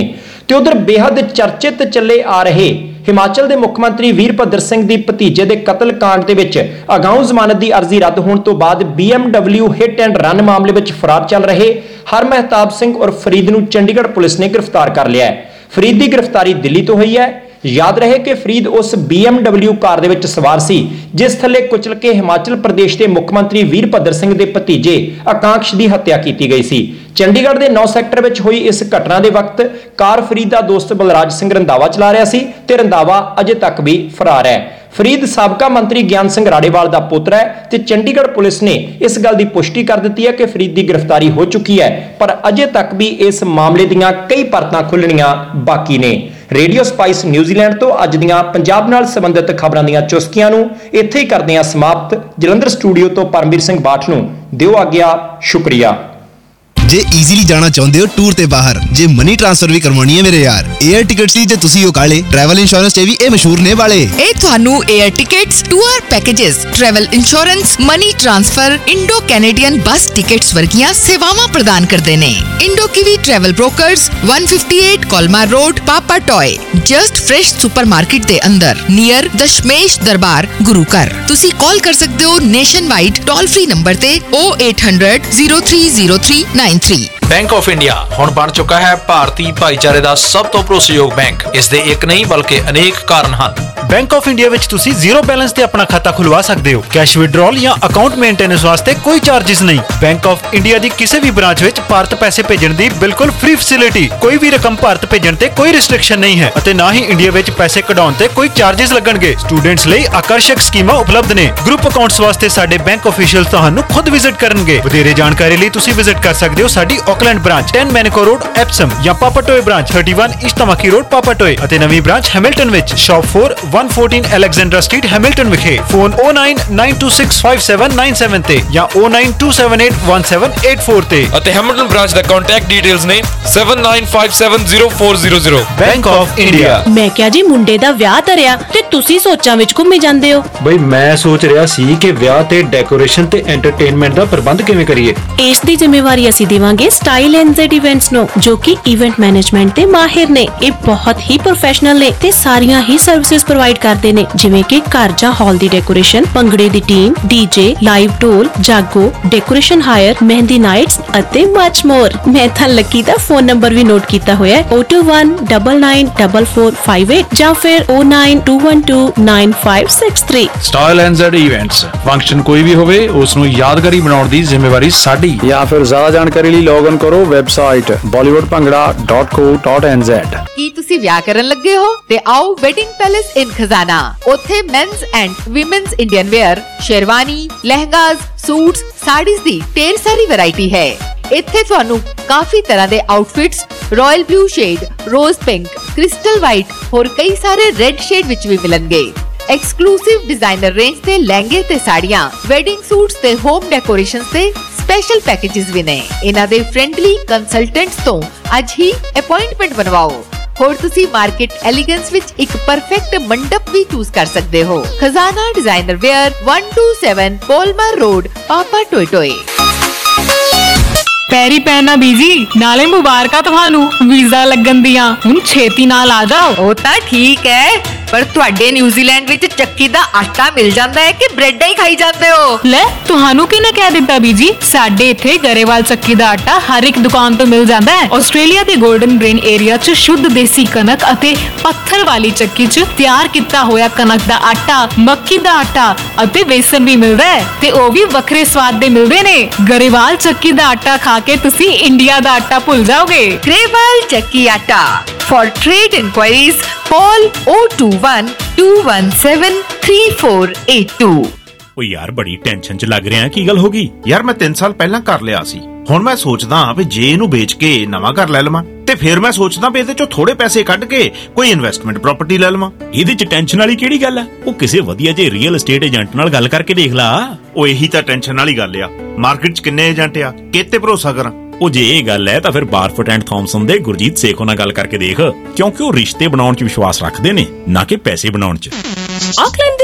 ਤੇ ਉਧਰ ਬੇहद ਚਰਚਿਤ ਚੱਲੇ ਆ ਰਹੇ ਹਿਮਾਚਲ ਦੇ ਮੁੱਖ ਮੰਤਰੀ ਵੀਰਭੱਦਰ ਸਿੰਘ ਦੀ ਭਤੀਜੇ ਦੇ ਕਤਲ ਕਾਂਡ ਦੇ ਵਿੱਚ ਅਗਾਊਂ ਜ਼ਮਾਨਤ ਦੀ ਅਰਜ਼ੀ ਰੱਦ ਹੋਣ ਤੋਂ ਬਾਅਦ B M W hit and run ਮਾਮਲੇ ਵਿੱਚ ਫਰਾਰ ਚੱਲ ਰਹੇ ਹਰਮਹਿਤਾਬ ਸਿੰਘ ਔਰ ਫਰੀਦ ਨੂੰ ਚੰਡੀਗੜ੍ਹ ਪੁਲਿਸ ਨੇ ਗ੍ਰਿਫਤਾਰ ਕਰ ਲਿਆ ਹੈ। ਫਰੀਦ ਦੀ ਗ੍ਰਿਫਤਾਰੀ ਦਿੱਲੀ ਤੋਂ ਹੋਈ ਹੈ। ਯਾਦ ਰਹੇ ਕਿ ਫਰੀਦ ਉਸ ਬੀ ਐਮ ਡਬਲਿਊ ਕਾਰ ਦੇ ਵਿੱਚ ਸਵਾਰ ਸੀ ਜਿਸ ਥੱਲੇ ਕੁਚਲ ਕੇ ਹਿਮਾਚਲ ਪ੍ਰਦੇਸ਼ ਦੇ ਮੁੱਖ ਮੰਤਰੀ ਵੀਰਭੱਦਰ ਸਿੰਘ ਦੇ ਭਤੀਜੇ ਆਕਾਂਸ਼ ਦੀ ਹੱਤਿਆ ਕੀਤੀ ਗਈ ਸੀ। ਚੰਡੀਗੜ੍ਹ ਦੇ ਨੌ ਸੈਕਟਰ ਵਿੱਚ ਹੋਈ ਇਸ ਘਟਨਾ ਦੇ ਵਕਤ ਕਾਰ ਫਰੀਦ ਦਾ ਦੋਸਤ ਬਲਰਾਜ ਸਿੰਘ ਰੰਧਾਵਾ ਚਲਾ ਰਿਹਾ ਸੀ ਤੇ ਰੰਧਾਵਾ ਅਜੇ ਤੱਕ ਵੀ ਫਰਾਰ ਹੈ। ਫਰੀਦ ਸਾਬਕਾ ਮੰਤਰੀ ਗਿਆਨ ਸਿੰਘ ਰਾੜੇਵਾਲ ਦਾ ਪੁੱਤਰ ਹੈ ਤੇ ਚੰਡੀਗੜ੍ਹ ਪੁਲਿਸ ਨੇ ਇਸ ਗੱਲ ਦੀ ਪੁਸ਼ਟੀ ਕਰ ਦਿੱਤੀ ਹੈ ਕਿ ਫਰੀਦ ਦੀ ਗ੍ਰਿਫਤਾਰੀ ਹੋ ਚੁੱਕੀ ਹੈ, ਪਰ ਅਜੇ ਤੱਕ ਵੀ ਇਸ ਮਾਮਲੇ ਦੀਆਂ ਕਈ ਪਰਤਾਂ ਖੁੱਲਣੀਆਂ ਬਾਕੀ ਨੇ। ਰੇਡੀਓ ਸਪਾਈਸ ਨਿਊਜ਼ੀਲੈਂਡ ਤੋਂ ਅੱਜ ਦੀਆਂ ਪੰਜਾਬ ਨਾਲ ਸੰਬੰਧਿਤ ਖਬਰਾਂ ਦੀਆਂ ਚੁਸਕੀਆਂ ਨੂੰ ਇੱਥੇ ਹੀ ਕਰਦੇ ਹਾਂ ਸਮਾਪਤ। ਜਲੰਧਰ ਸਟੂਡੀਓ ਤੋਂ ਪਰਮਵੀਰ ਸਿੰਘ ਬਾਠ ਨੂੰ ਦਿਓ ਆਗਿਆ। ਸ਼ੁਕਰੀਆ। ਜੇ ਈਜ਼ੀਲੀ ਜਾਣਾ ਚਾਹੁੰਦੇ ਹੋ ਟੂਰ ਤੇ ਬਾਹਰ, ਜੇ ਮਨੀ ਟ੍ਰਾਂਸਫਰ ਵੀ ਕਰਵਾਉਣੀ ਹੈ ਮੇਰੇ ਯਾਰ, 에ਅਰ ਟਿਕਟਸ ਲਈ ਜੇ ਤੁਸੀਂ ਉਹ ਕਾਲੇ, ਟਰੈਵਲ ਇੰਸ਼ੋਰੈਂਸ 'ਚ ਵੀ ਇਹ ਮਸ਼ਹੂਰ ਨੇ ਵਾਲੇ। ਇਹ ਤੁਹਾਨੂੰ air tickets, tour packages, travel insurance, money transfer, Indo Canadian bus tickets ਵਰਗੀਆਂ ਸੇਵਾਵਾਂ ਪ੍ਰਦਾਨ ਕਰਦੇ ਨੇ। Indo Kiwi Travel Brokers one fifty-eight Colmar Road, ਪਾਪਾ ਟੋਏ, ਜਸਟ ਫਰੈਸ਼ ਸੁਪਰਮਾਰਕੀਟ ਦੇ ਅੰਦਰ, ਨੀਅਰ ਦਸ਼ਮੇਸ਼ ਦਰਬਾਰ ਗੁਰੂ ਘਰ। ਤੁਸੀਂ ਕਾਲ ਕਰ ਸਕਦੇ ਹੋ nationwide toll free number ਤੇ oh eight hundred oh three oh three nine three। Bank of India ਹੁਣ ਬਣ ਚੁੱਕਾ ਹੈ ਭਾਰਤੀ ਭਾਈਚਾਰੇ ਦਾ ਸਭ ਤੋਂ ਭਰੋਸੇਯੋਗ ਬੈਂਕ। ਇਸ ਦੇ ਇੱਕ ਨਹੀਂ ਬਲਕਿ ਅਨੇਕ ਕਾਰਨ ਹਨ। ਬੈਂਕ ਆਫ ਇੰਡੀਆ ਵਿੱਚ ਤੁਸੀਂ ਜ਼ੀਰੋ ਬੈਲੈਂਸ ਤੇ ਆਪਣਾ ਖਾਤਾ ਖੁਲਵਾ ਸਕਦੇ ਹੋ। ਕੈਸ਼ ਵਿਡਰਾਲ ਜਾਂ ਅਕਾਊਂਟ ਮੇਨਟੇਨੈਂਸ ਵਾਸਤੇ ਕੋਈ ਚਾਰजेस ਨਹੀਂ। ਬੈਂਕ ਆਫ ਇੰਡੀਆ ਦੀ ਕਿਸੇ ਵੀ ਬ੍ਰਾਂਚ ਵਿੱਚ ਭਾਰਤ ਪੈਸੇ ਭੇਜਣ ਦੀ ਬਿਲਕੁਲ ਫ੍ਰੀ ਫੈਸਿਲਿਟੀ। ਕੋਈ ਵੀ ਰਕਮ ਭਾਰਤ ਭੇਜਣ ਤੇ ਕੋਈ ਰਿਸਟ੍ਰਿਕਸ਼ਨ ਨਹੀਂ ਹੈ ਅਤੇ ਨਾ ਹੀ ਇੰਡੀਆ ਵਿੱਚ ਪੈਸੇ ਕਢਾਉਣ ਤੇ ਕੋਈ ਚਾਰजेस ਲੱਗਣਗੇ। ਸਟੂਡੈਂਟਸ ਲਈ ਆਕਰਸ਼ਕ ਸਕੀਮਾਂ ਉਪਲਬਧ ਨੇ। ਗਰੁੱਪ ਅਕਾਊਂਟਸ ਵਾਸਤੇ ਸਾਡੇ ਬੈਂਕ ਅਫੀਸ਼ੀਅਲਸ ਤੁਹਾਨੂੰ ਖੁਦ ਵਿਜ਼ਿਟ ਕਰਨਗੇ। ਵਧੇਰੇ ਜਾਣਕਾਰੀ ਲਈ ਤੁਸੀਂ ਵਿਜ਼ਿਟ ਕਰ ਸਕਦੇ ਹੋ ਸਾਡੀ Auckland branch ten Manukau Road, Epsom, ਜਾਂ Papatoetoe branch thirty-one East Tamaki Road, Papatoetoe, ਅਤੇ ਨਵੀਂ ਬ੍ਰਾਂਚ ਹੈਮਿਲਟਨ ਵਿੱਚ shop four one fourteen Alexandra Street, Hamilton ਵਿਖੇ। Phone oh nine nine two six five seven nine seven ਤੇ ਜਾਂ oh nine two seven eight one seven eight four ਤੇ, ਅਤੇ Hamilton branch ਦਾ contact details ਨੇ seven nine five seven zero four zero zero। Bank of India. ਮੈਂ ਕਿਹਾ ਜੀ ਮੁੰਡੇ ਦਾ ਵਿਆਹ ਧਰਿਆ ਤੇ ਤੁਸੀਂ ਸੋਚਾਂ ਵਿੱਚ ਘੁੰਮੀ ਜਾਂਦੇ ਹੋ। ਬਈ ਮੈਂ ਸੋਚ ਰਿਹਾ ਸੀ ਕਿ ਵਿਆਹ ਤੇ ਡੈਕੋਰੇਸ਼ਨ ਤੇ ਐਂਟਰਟੇਨਮੈਂਟ ਦਾ ਪ੍ਰਬੰਧ ਕਿਵੇਂ ਕਰੀਏ। ਇਸ ਦੀ ਜ਼ਿੰਮੇਵਾਰੀ ਅਸੀਂ ਦੇਵਾਂਗੇ ਸਟਾਈਲ ਐਂਡ ਜ਼ੈਡ ਇਵੈਂਟਸ ਨੂੰ, ਜੋ ਕਿ ਇਵੈਂਟ ਮੈਨੇਜਮੈਂਟ ਦੇ ਮਾਹਿਰ ਨੇ। ਇਹ ਬਹੁਤ ਹੀ ਪ੍ਰੋਫੈਸ਼ਨਲ ਨੇ ਤੇ ਸਾਰੀਆਂ ਹੀ ਸਰਵਿਸਿਜ਼ ਪ੍ਰੋਵਾਈਡ ਕਰਦੇ ਨੇ, ਜਿਵੇਂ ਕਿ ਘਰ ਜਾਂ ਹਾਲ ਦੀ ਡੈਕੋਰੇਸ਼ਨ, ਭੰਗੜੇ ਦੀ ਟੀਮ, ਡੀਜੇ, ਲਾਈਵ ਢੋਲ, ਜਾਗੋ, ਡੈਕੋਰੇਸ਼ਨ ਹਾਇਰ, ਮਹਿੰਦੀ ਨਾਈਟਸ ਅਤੇ ਮਚ ਮੋਰ। ਮੈਂ ਤਾਂ ਲੱਕੀ ਦਾ ਫੋਨ ਨੰਬਰ ਵੀ ਨੋਟ ਕੀਤਾ ਹੋਇਆ ਹੈ oh two one nine nine four four five eight ਜਾਂ ਫਿਰ oh nine two one two nine five six three। Style and Z Events. Function ਕੋਈ ਵੀ ਹੋਵੇ ਉਸ ਨੂੰ ਯਾਦਗਾਰੀ ਬਣਾਉਣ ਦੀ ਜ਼ਿੰਮੇਵਾਰੀ ਸਾਡੀ। ਜਾਂ ਫਿਰ ਜ਼ਿਆਦਾ ਜਾਣਕਾਰੀ ਲਈ ਲੌਗ ਇਨ ਕਰੋ website bollywood bhangra dot co dot n z। ਕੀ ਤੁਸੀਂ ਵਿਆਹ ਕਰਨ ਲੱਗੇ ਹੋ ਤੇ ਆਓ ਵੈਡਿੰਗ ਪੈਲੇਸ ਇਨ ਖਜ਼ਾਨਾ। ਉੱਥੇ men's and women's Indian wear, sherwani, lehengas, suits, saris ਦੀ ਢੇਰ ਸਾਰੀ ਵੈਰਾਈਟੀ ਹੈ। ਇੱਥੇ ਤੁਹਾਨੂੰ ਕਾਫੀ ਤਰ੍ਹਾਂ ਦੇ outfits royal blue shade, rose pink, crystal white, ਹੋਰ ਕਈ ਸਾਰੇ ਰੈੱਡ ਸ਼ੇਡ ਵਿੱਚ ਵੀ ਮਿਲਣਗੇ। ਐਕਸਕਲੂਸਿਵ ਡਿਜ਼ਾਈਨਰ ਰੇਂਜ ਤੇ ਲਹਿੰਗੇ ਤੇ ਸਾੜੀਆਂ, ਵੈਡਿੰਗ ਸੂਟਸ ਤੇ ਹੋਮ ਡੈਕੋਰੇਸ਼ਨਸ ਤੇ ਸਪੈਸ਼ਲ ਪੈਕੇजेस ਵੀ ਨੇ। ਇਹਨਾਂ ਦੇ ਫ੍ਰੈਂਡਲੀ ਕੰਸਲਟੈਂਟਸ ਤੋਂ ਅੱਜ ਹੀ ਅਪਾਇੰਟਮੈਂਟ ਬਣਵਾਓ। ਹੋਰ ਤੁਸੀਂ ਮਾਰਕੀਟ ਐਲੀਗੈਂਸ ਵਿੱਚ ਇੱਕ ਪਰਫੈਕਟ ਮੰਡਪ ਵੀ ਚੂਜ਼ ਕਰ ਸਕਦੇ ਹੋ। Khazana designer wear one two seven Colmar road, ਪਾਪਾ ਟੋਏ ਟੋਏ। ਪੈਰੀ ਪੈਣਾ ਬੀਜੀ, ਨਾਲੇ ਮੁਬਾਰਕਾਂ ਤੁਹਾਨੂੰ ਵੀਜ਼ਾ ਲੱਗਣ ਦੀਆਂ। ਹੁਣ ਛੇਤੀ ਨਾਲ ਆ ਜਾਓ। ਉਹ ਤਾਂ ਠੀਕ ਹੈ, ਪਰ ਤੁਹਾਡੇ ਨਿਊਜ਼ੀਲੈਂਡ ਵਿੱਚ ਚੱਕੀ ਦਾ ਆਟਾ ਮਿਲ ਜਾਂਦਾ ਹੈ ਕਿ ਬ੍ਰੈਡਾਂ ਹੀ ਖਾਈ ਜਾਂਦੇ ਹੋ? ਲੈ ਤੁਹਾਨੂੰ ਕਿਹਨੇ ਕਹਿ ਦਿੱਤਾ ਬੀਜੀ? ਸਾਡੇ ਇੱਥੇ ਗਰੇਵਾਲ ਚੱਕੀ ਦਾ ਆਟਾ ਹਰ ਇੱਕ ਦੁਕਾਨ ਤੋਂ ਮਿਲ ਜਾਂਦਾ ਹੈ। ਆਸਟ੍ਰੇਲੀਆ ਦੇ ਗੋਲਡਨ ਗ੍ਰੇਨ ਏਰੀਆ 'ਚ ਸ਼ੁੱਧ ਦੇਸੀ ਕਣਕ ਅਤੇ ਪੱਥਰ ਵਾਲੀ ਚੱਕੀ 'ਚ ਤਿਆਰ ਕੀਤਾ ਹੋਇਆ ਕਣਕ ਦਾ ਆਟਾ, ਮੱਕੀ ਦਾ ਆਟਾ ਅਤੇ ਬੇਸਨ ਵੀ ਮਿਲਦਾ ਹੈ ਤੇ ਉਹ ਵੀ ਵੱਖਰੇ ਸਵਾਦ ਦੇ ਮਿਲਦੇ ਨੇ। ਗਰੇਵਾਲ ਚੱਕੀ ਦਾ ਆਟਾ ਖਾ ਕੇ ਤੁਸੀਂ ਇੰਡੀਆ ਦਾ ਆਟਾ ਭੁੱਲ ਜਾਓਗੇ। Grewal Chakki Atta. For trade inquiries call oh two one two one seven three four eight two। ਓ ਯਾਰ ਬੜੀ ਟੈਨਸ਼ਨ ਚ ਲੱਗ ਰਿਹਾ, ਕੀ ਗੱਲ ਹੋ ਗਈ? ਯਾਰ ਮੈਂ ਤਿੰਨ ਸਾਲ ਪਹਿਲਾਂ ਘਰ ਲਿਆ ਸੀ। ਹੁਣ ਮੈਂ ਸੋਚਦਾ ਵੀ ਜੇ ਇਹਨੂੰ ਵੇਚ ਕੇ ਨਵਾਂ ਘਰ ਲੈ ਲਵਾਂ ਤੇ ਫਿਰ ਮੈਂ ਸੋਚਦਾ ਵੀ ਇਹਦੇ ਚੋਂ ਥੋੜੇ ਪੈਸੇ ਕੱਢ ਕੇ ਕੋਈ ਇਨਵੈਸਟਮੈਂਟ ਪ੍ਰਾਪਰਟੀ ਲੈ ਲਵਾਂ। ਇਹਦੇ ਚ ਟੈਨਸ਼ਨ ਵਾਲੀ ਕਿਹੜੀ ਗੱਲ ਆ? ਉਹ ਕਿਸੇ ਵਧੀਆ ਜਿਹੇ ਰੀਅਲ ਏਸਟੇਟ ਏਜੰਟ ਨਾਲ ਗੱਲ ਕਰਕੇ ਦੇਖ ਲਾ। ਉਹ ਇਹੀ ਤਾਂ ਟੈਨਸ਼ਨ ਵਾਲੀ ਗੱਲ ਆ। ਮਾਰਕੀਟ ਚ ਕਿੰਨੇ ਏਜੰਟ ਆ, ਕਿਤੇ ਭਰੋਸਾ ਕਰਾਂ? ਉਹ ਜੇ ਇਹ ਗੱਲ ਹੈ ਤਾਂ ਫਿਰ ਬਾਰਫੋਟ ਐਂਡ ਥੌਮਸਨ ਦੇ ਗੁਰਜੀਤ ਸੇਖੋਂ ਨਾਲ ਗੱਲ ਕਰਕੇ ਦੇਖ, ਕਿਉਂਕਿ ਉਹ ਰਿਸ਼ਤੇ ਬਣਾਉਣ ਚ ਵਿਸ਼ਵਾਸ ਰੱਖਦੇ ਨੇ, ਨਾ ਕਿ ਪੈਸੇ ਬਣਾਉਣ ਚ। ਆਕਲੈਂਡ ਦੀ ਸਭ ਤੋਂ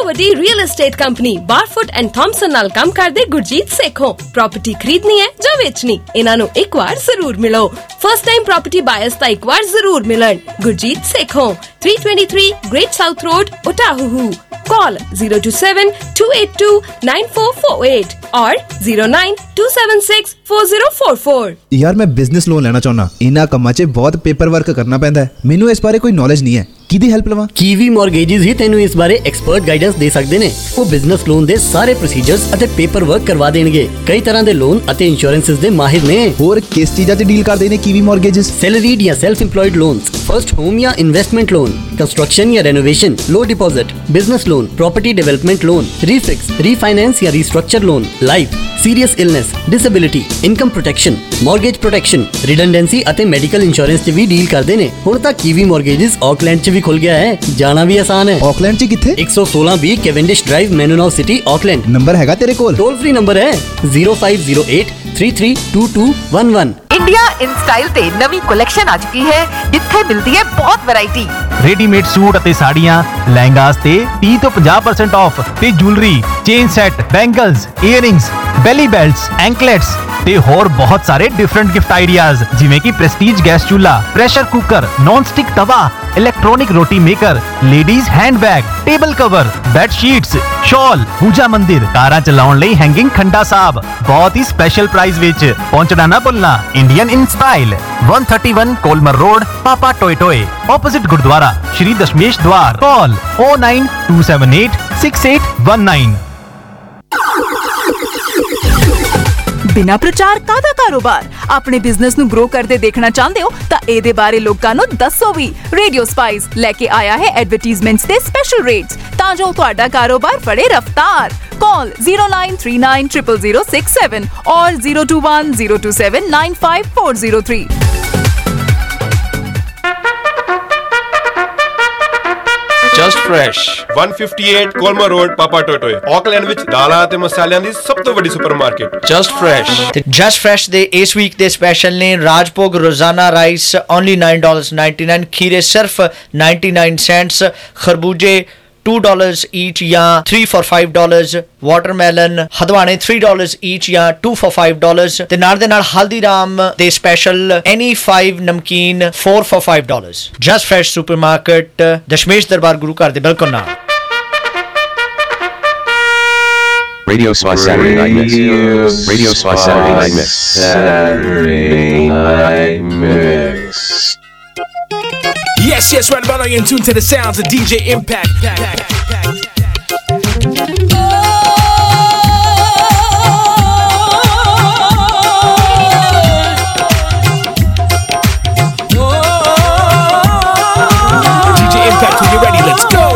ਤੋਂ ਵੱਡੀ real estate company Barfoot and Thompson ਨਾਲ ਕੰਮ ਕਰਦੇ ਗੁਰਜੀਤ ਸੇਖੋਂ। ਪ੍ਰਾਪਰਟੀ ਖਰੀਦਣੀ ਹੈ ਜਾਂ ਵੇਚਣੀ, ਇਹਨਾਂ ਨੂੰ ਇੱਕ ਵਾਰ ਜ਼ਰੂਰ ਮਿਲੋ। ਫਸਟ ਟਾਈਮ ਪ੍ਰਾਪਰਟੀ ਬਾਇਰਸ ਤਾਂ ਇੱਕ ਵਾਰ ਜ਼ਰੂਰ ਮਿਲਣ। Gurjeet Sekhon, three twenty-three Great South Road, Otahuhu. Call zero two seven two eight two nine four four eight or zero nine two seven six four zero four four। ਯਾਰ ਮੈਂ business loan ਲੈਣਾ ਚਾਹੁੰਦਾ। ਇਹਨਾਂ ਕੰਮਾਂ 'ਚ ਬਹੁਤ ਪੇਪਰ ਵਰਕ ਕਰਨਾ ਪੈਂਦਾ ਹੈ, ਮੈਨੂੰ ਇਸ ਬਾਰੇ ਕੋਈ ਨੌਲੇਜ ਨਹੀਂ ਹੈ। ਕਿਹਦੀ ਹੈਲਪ ਲਵਾਂ? ਕੀਵੀ ਮੌਰਗੇਜਸ ਹੀ ਤੈਨੂੰ ਇਸ ਬਾਰੇ ਐਕਸਪਰਟ ਗਾਈਡੈਂਸ ਦੇ ਸਕਦੇ ਨੇ। ਉਹ ਬਿਜ਼ਨਸ ਲੋਨ ਦੇ ਸਾਰੇ ਪ੍ਰੋਸੀਜਰਸ ਅਤੇ ਪੇਪਰ ਵਰਕ ਕਰਵਾ ਦੇਣਗੇ। ਕਈ ਤਰ੍ਹਾਂ ਦੇ ਲੋਨ ਅਤੇ ਇੰਸ਼ੋਰੈਂਸਸ ਦੇ ਮਾਹਿਰ ਨੇ। ਹੋਰ ਕਿਸ ਚੀਜ਼ਾਂ 'ਤੇ ਡੀਲ ਕਰਦੇ ਨੇ ਕੀਵੀ ਮੌਰਗੇਜਸ? ਸੈਲਰੀਡ ਜਾਂ self employed loans, first home ਜਾਂ ਇਨਵੈਸਟਮੈਂਟ ਲੋਨ, ਕੰਸਟਰਕਸ਼ਨ ਜਾਂ renovation, low deposit, business loan, property development loan, refix, refinance या restructure loan, life, serious illness, disability, income protection, mortgage protection, redundancy ਅਤੇ medical insurance 'ਚ ਵੀ deal ਕਰਦੇ ਨੇ। ਹੁਣ ਤਾਂ ਕੀਵੀ ਮੌਰਗੇਜਸ ਆਕਲੈਂਡ 'ਚ ਵੀ ਖੁੱਲ ਗਿਆ ਹੈ, ਜਾਣਾ ਵੀ ਆਸਾਨ ਹੈ। ਆਕਲੈਂਡ 'ਚ ਕਿੱਥੇ? one sixteen B Cavendish drive, Manukau city, Auckland. Number ਹੈਗਾ ਤੇਰੇ ਕੋਲ? ਟੋਲ ਫ੍ਰੀ ਨੰਬਰ ਹੈ zero five zero eight three three two two one one। India in style ਤੇ ਨਵੀਂ ਕਲੈਕਸ਼ਨ ਆ ਚੁੱਕੀ ਹੈ, ਜਿੱਥੇ ਮਿਲਦੀ ਹੈ ਬਹੁਤ ਵੈਰਾਈਟੀ। ਰੈਡੀਮੇਡ ਸੂਟ ਅਤੇ ਸਾੜੀਆਂ, ਲਹਿੰਗਾਸ ਤੇ तीस ਤੋਂ fifty percent ਆਫ ਤੇ jewellery, chain set, bangles, earrings, belly belts, anklets ਤੇ ਹੋਰ ਬਹੁਤ ਸਾਰੇ ਡਿਫਰੈਂਟ ਗਿਫਟ ਆਈਡੀਆਜ਼, ਜਿਵੇਂ ਕਿ ਪ੍ਰੈਸਟੀਜ ਗੈਸ ਚੁੱਲ੍ਹਾ, ਪ੍ਰੈਸ਼ਰ ਕੁੱਕਰ, ਨੌਨ ਸਟਿਕ ਤਵਾ, ਇਲੈਕਟ੍ਰੋਨਿਕ ਰੋਟੀ maker, ladies handbag, table cover, bed sheets, ਸ਼ਾਲ, ਪੂਜਾ ਮੰਦਿਰ, ਕਾਰਾਂ ਚਲਾਉਣ ਲਈ ਹੈਂਗਿੰਗ ਖੰਡਾ ਸਾਹਿਬ, ਬਹੁਤ ਹੀ ਸਪੈਸ਼ਲ ਪ੍ਰਾਈਸ ਵਿੱਚ। ਪਹੁੰਚਣਾ ਨਾ ਭੁੱਲਣਾ। Indian in style, one thirty-one Colmar road, ਪਾਪਾ ਟੋਏ ਟੋਏ, ਆਪੋਜ਼ਿਟ ਗੁਰਦੁਆਰਾ ਸ਼੍ਰੀ ਦਸ਼ਮੇਸ਼ ਦਵਾਰ। ਕਾਲ oh nine two seven eight six eight one nine। ਬਿਨਾਂ ਪ੍ਰਚਾਰ ਕਾਹਦਾ ਕਾਰੋਬਾਰ? ਆਪਣੇ ਬਿਜ਼ਨਸ ਨੂੰ ਗਰੋ ਕਰਦੇ ਦੇਖਣਾ ਚਾਹੁੰਦੇ ਹੋ ਤਾਂ ਇਹਦੇ ਬਾਰੇ ਲੋਕਾਂ ਨੂੰ ਦੱਸੋ ਵੀ। ਰੇਡੀਓ ਸਪਾਈਸ ਲੈ ਕੇ ਆਇਆ ਹੈ ਐਡਵਰਟਾਈਜ਼ਮੈਂਟਸ ਤੇ ਸਪੈਸ਼ਲ ਰੇਟਸ, ਤਾਂ ਜੋ ਤੁਹਾਡਾ ਕਾਰੋਬਾਰ ਫੜੇ ਰਫਤਾਰ। Call zero nine three nine zero zero zero six seven or zero two one zero two seven nine five four zero three। Just fresh one fifty-eight Colmar road, ਪਾਪਾ ਟੋਏ, Auckland ਵਿੱਚ ਦਾਲਾਂ ਤੇ ਮਸਾਲਿਆਂ ਦੀ ਸਭ ਤੋਂ ਵੱਡੀ ਸੁਪਰਮਾਰਕੀਟ ਜਸਟ ਫਰੈਸ਼। ਤੇ just fresh ਦੇ ਇਸ ਵੀਕ ਦੇ ਸਪੈਸ਼ਲ ਨੇ ਰਾਜਭੋਗ ਰੋਜ਼ਾਨਾ ਰਾਈਸ ਓਨਲੀ nine ninety-nine, ਖੀਰੇ ਸਿਰਫ ninety-nine cents, ਖਰਬੂਜੇ two dollars each ਜਾਂ three for five dollars, watermelon ਹਦਵਾਣੇ three dollars each ਜਾਂ two for five dollars ਤੇ ਨਾਲ ਦੇ ਨਾਲ ਹਲਦੀਰਾਮ ਦੇ ਸਪੈਸ਼ਲ ਐਨੀ five ਨਮਕੀਨ four for five dollars। Just fresh supermarket, Dashmesh Darbar ਗੁਰੂ ਘਰ ਦੇ ਬਿਲਕੁਲ ਨਾਲ। Radio Spice Saturday Night Mix. Radio Spice Saturday Night Mix. Saturday Night Mix. Yes, yes, right about now you're in tune to the sounds of D J Impact. D J Impact, when you're ready, let's go.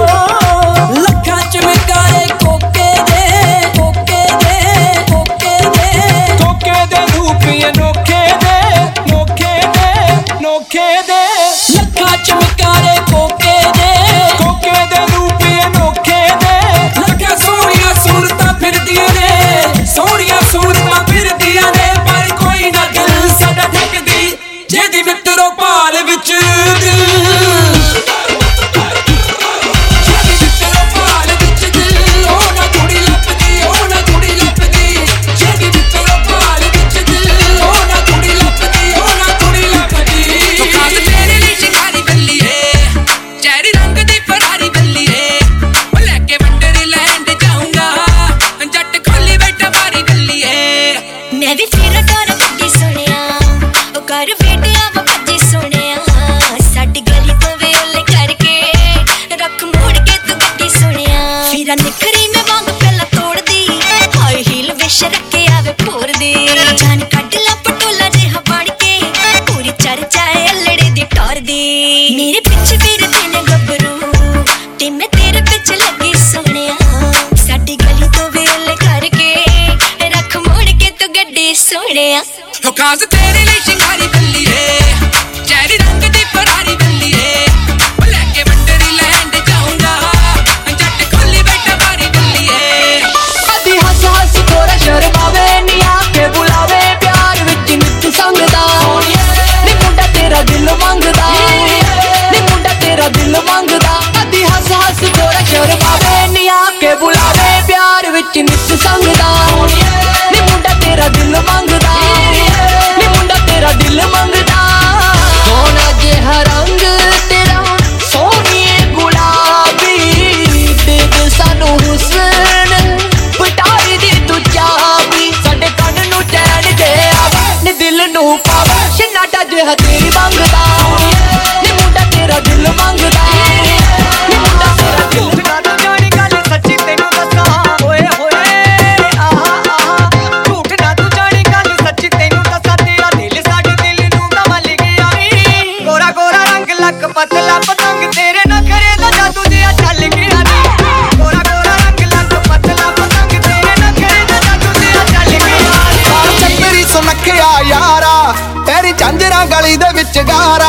ਚਮਕਾਰੇ ਕੋਕੇ ਦੇ ਕੋਕੇ ਦੇ ਰੂਪੇ ਅਨੋਖੇ ਦੇ ਲੱਖਾਂ ਸੋਹਣੀਆਂ ਸੂਰਤਾਂ ਫਿਰਦੀਆਂ ਨੇ, ਸੋਹਣੀਆਂ ਸੂਰਤਾਂ ਫਿਰਦੀਆਂ ਨੇ, ਪਰ ਕੋਈ ਨਾ ਦਿਲ ਸਾਡਾ ਠੱਕਦੀ ਜਿਹਦੀ ਮਿੱਤਰੋ ਭਾਲ ਵਿੱਚ ਦਿਲ। ਨਿਖਰੀ ਮੈਂ ਵਾਂਗ ਪਹਿਲਾਂ ਤੋੜਦੀ, ਹਾਈ ਹੀਲ ਵਿਸ਼ ਰੱਖੇ ਆਵੇ ਫੋਰਦੀ, ਜਾਨ ਕੱਢ ਲਾ ਪਟੋਲਾ ਜਿਹਾ ਬਣ ਕੇ, ਪੂਰੀ ਚਰਚਾ ਏ ਅਲੜੇ ਦੀ ਟੋਰਦੀ। ਮੇਰੇ ਪਿੱਛੇ ਫਿਰਦੇ ਨੇ ਗੱਭਰੂ ਤੇ ਮੈਂ ਤੇਰੇ ਪਿੱਛੇ ਲੱਗੀ ਸੋਹਣਿਆ, ਸਾਡੀ ਗਲੀ ਤੋਂ ਵੇਲੇ ਕਰਕੇ ਰੱਖ ਮੋੜ ਕੇ ਤੂੰ ਗੱਡੀ ਸੋਹਣਿਆ। ਹੋ ਖਾਸ ਤੇਰੇ ਲਈ ਸ਼ਿੰਗਾਰੀ ਬੱਲੀ ਏ, ਚੈਰੀ ਰੰਗ ਦੀ ਫਰਾਰੀ ਬੱਲੀ ਏ, ਲੈ ਕੇ ਵੰਡਰੀ ਲੈਂਡ ਜਾਊਂਗਾ, ਸ਼ਰਮਾਵੇ ਨੀ ਆ ਕੇ ਬੁਲਾਵੇ, ਪਿਆਰ ਵਿੱਚ ਨਿੱਤ ਸੰਗਦਾ ਨੀ ਮੁੰਡਾ ਤੇਰਾ ਦਿਲ ਮੰਗਦਾ, ਨੀ ਮੁੰਡਾ ਤੇਰਾ ਦਿਲ ਮੰਗਦਾ, ਅੱਧੀ ਹੱਸ ਹੱਸ ਥੋੜਾ ਸ਼ਰਮਾਵੇ ਨੀ ਆ ਕੇ ਜਿਹਾ ਤੇਰੀ ਮੰਗਦਾ ਨੀ ਮੁੰਡਾ ਤੇਰਾ ਦਿਲ ਮੰਗਦਾ ਨੀ ਮੁੰਡਾ ਤੇਰਾ ਦਿਲ ਨਾ ਤੂੰ ਜਾਣੀ ਗੱਲ ਸੱਚੀ ਤੈਨੂੰ ਦੱਸਾਂ ਓਏ ਹੋਏ ਆਹਾ ਆਹਾ ਝੂਠ ਨਾ ਤੂੰ ਜਾਣੀ ਗੱਲ ਸੱਚੀ ਤੈਨੂੰ ਦੱਸਾਂ ਤੇਰਾ ਦਿਲ ਸਾਡੇ ਦਿਲ ਨੂੰ ਨਵਾਂ ਲਿਖ ਆਈ ਗੋਰਾ ਗੋਰਾ ਰੰਗ ਲੱਕ ਪਤਲਾ ਪਤੰਗ ਤੇਰੇ ਨਖਰੇ ਦਾ ਜਾਦੂ ਜਿਹਾ ਚੱਲ ਗਿਆ ਨੀ ਗੋਰਾ ਗੋਰਾ ਰੰਗ ਲੱਕ ਪਤਲਾ ਪਤੰਗ ਤੇਰੇ ਨਖਰੇ ਦਾ ਜਾਦੂ ਜਿਹਾ ਚੱਲ ਗਿਆ ਨੀ ਚੱਤਰੀ ਸੁਨੱਖਿਆ ਯਾਰਾ ਤੇਰੀ ਝਾਂਜਰਾਂ ਗਲੀ ਦੇ ਵਿੱਚ ਗਾਰਾ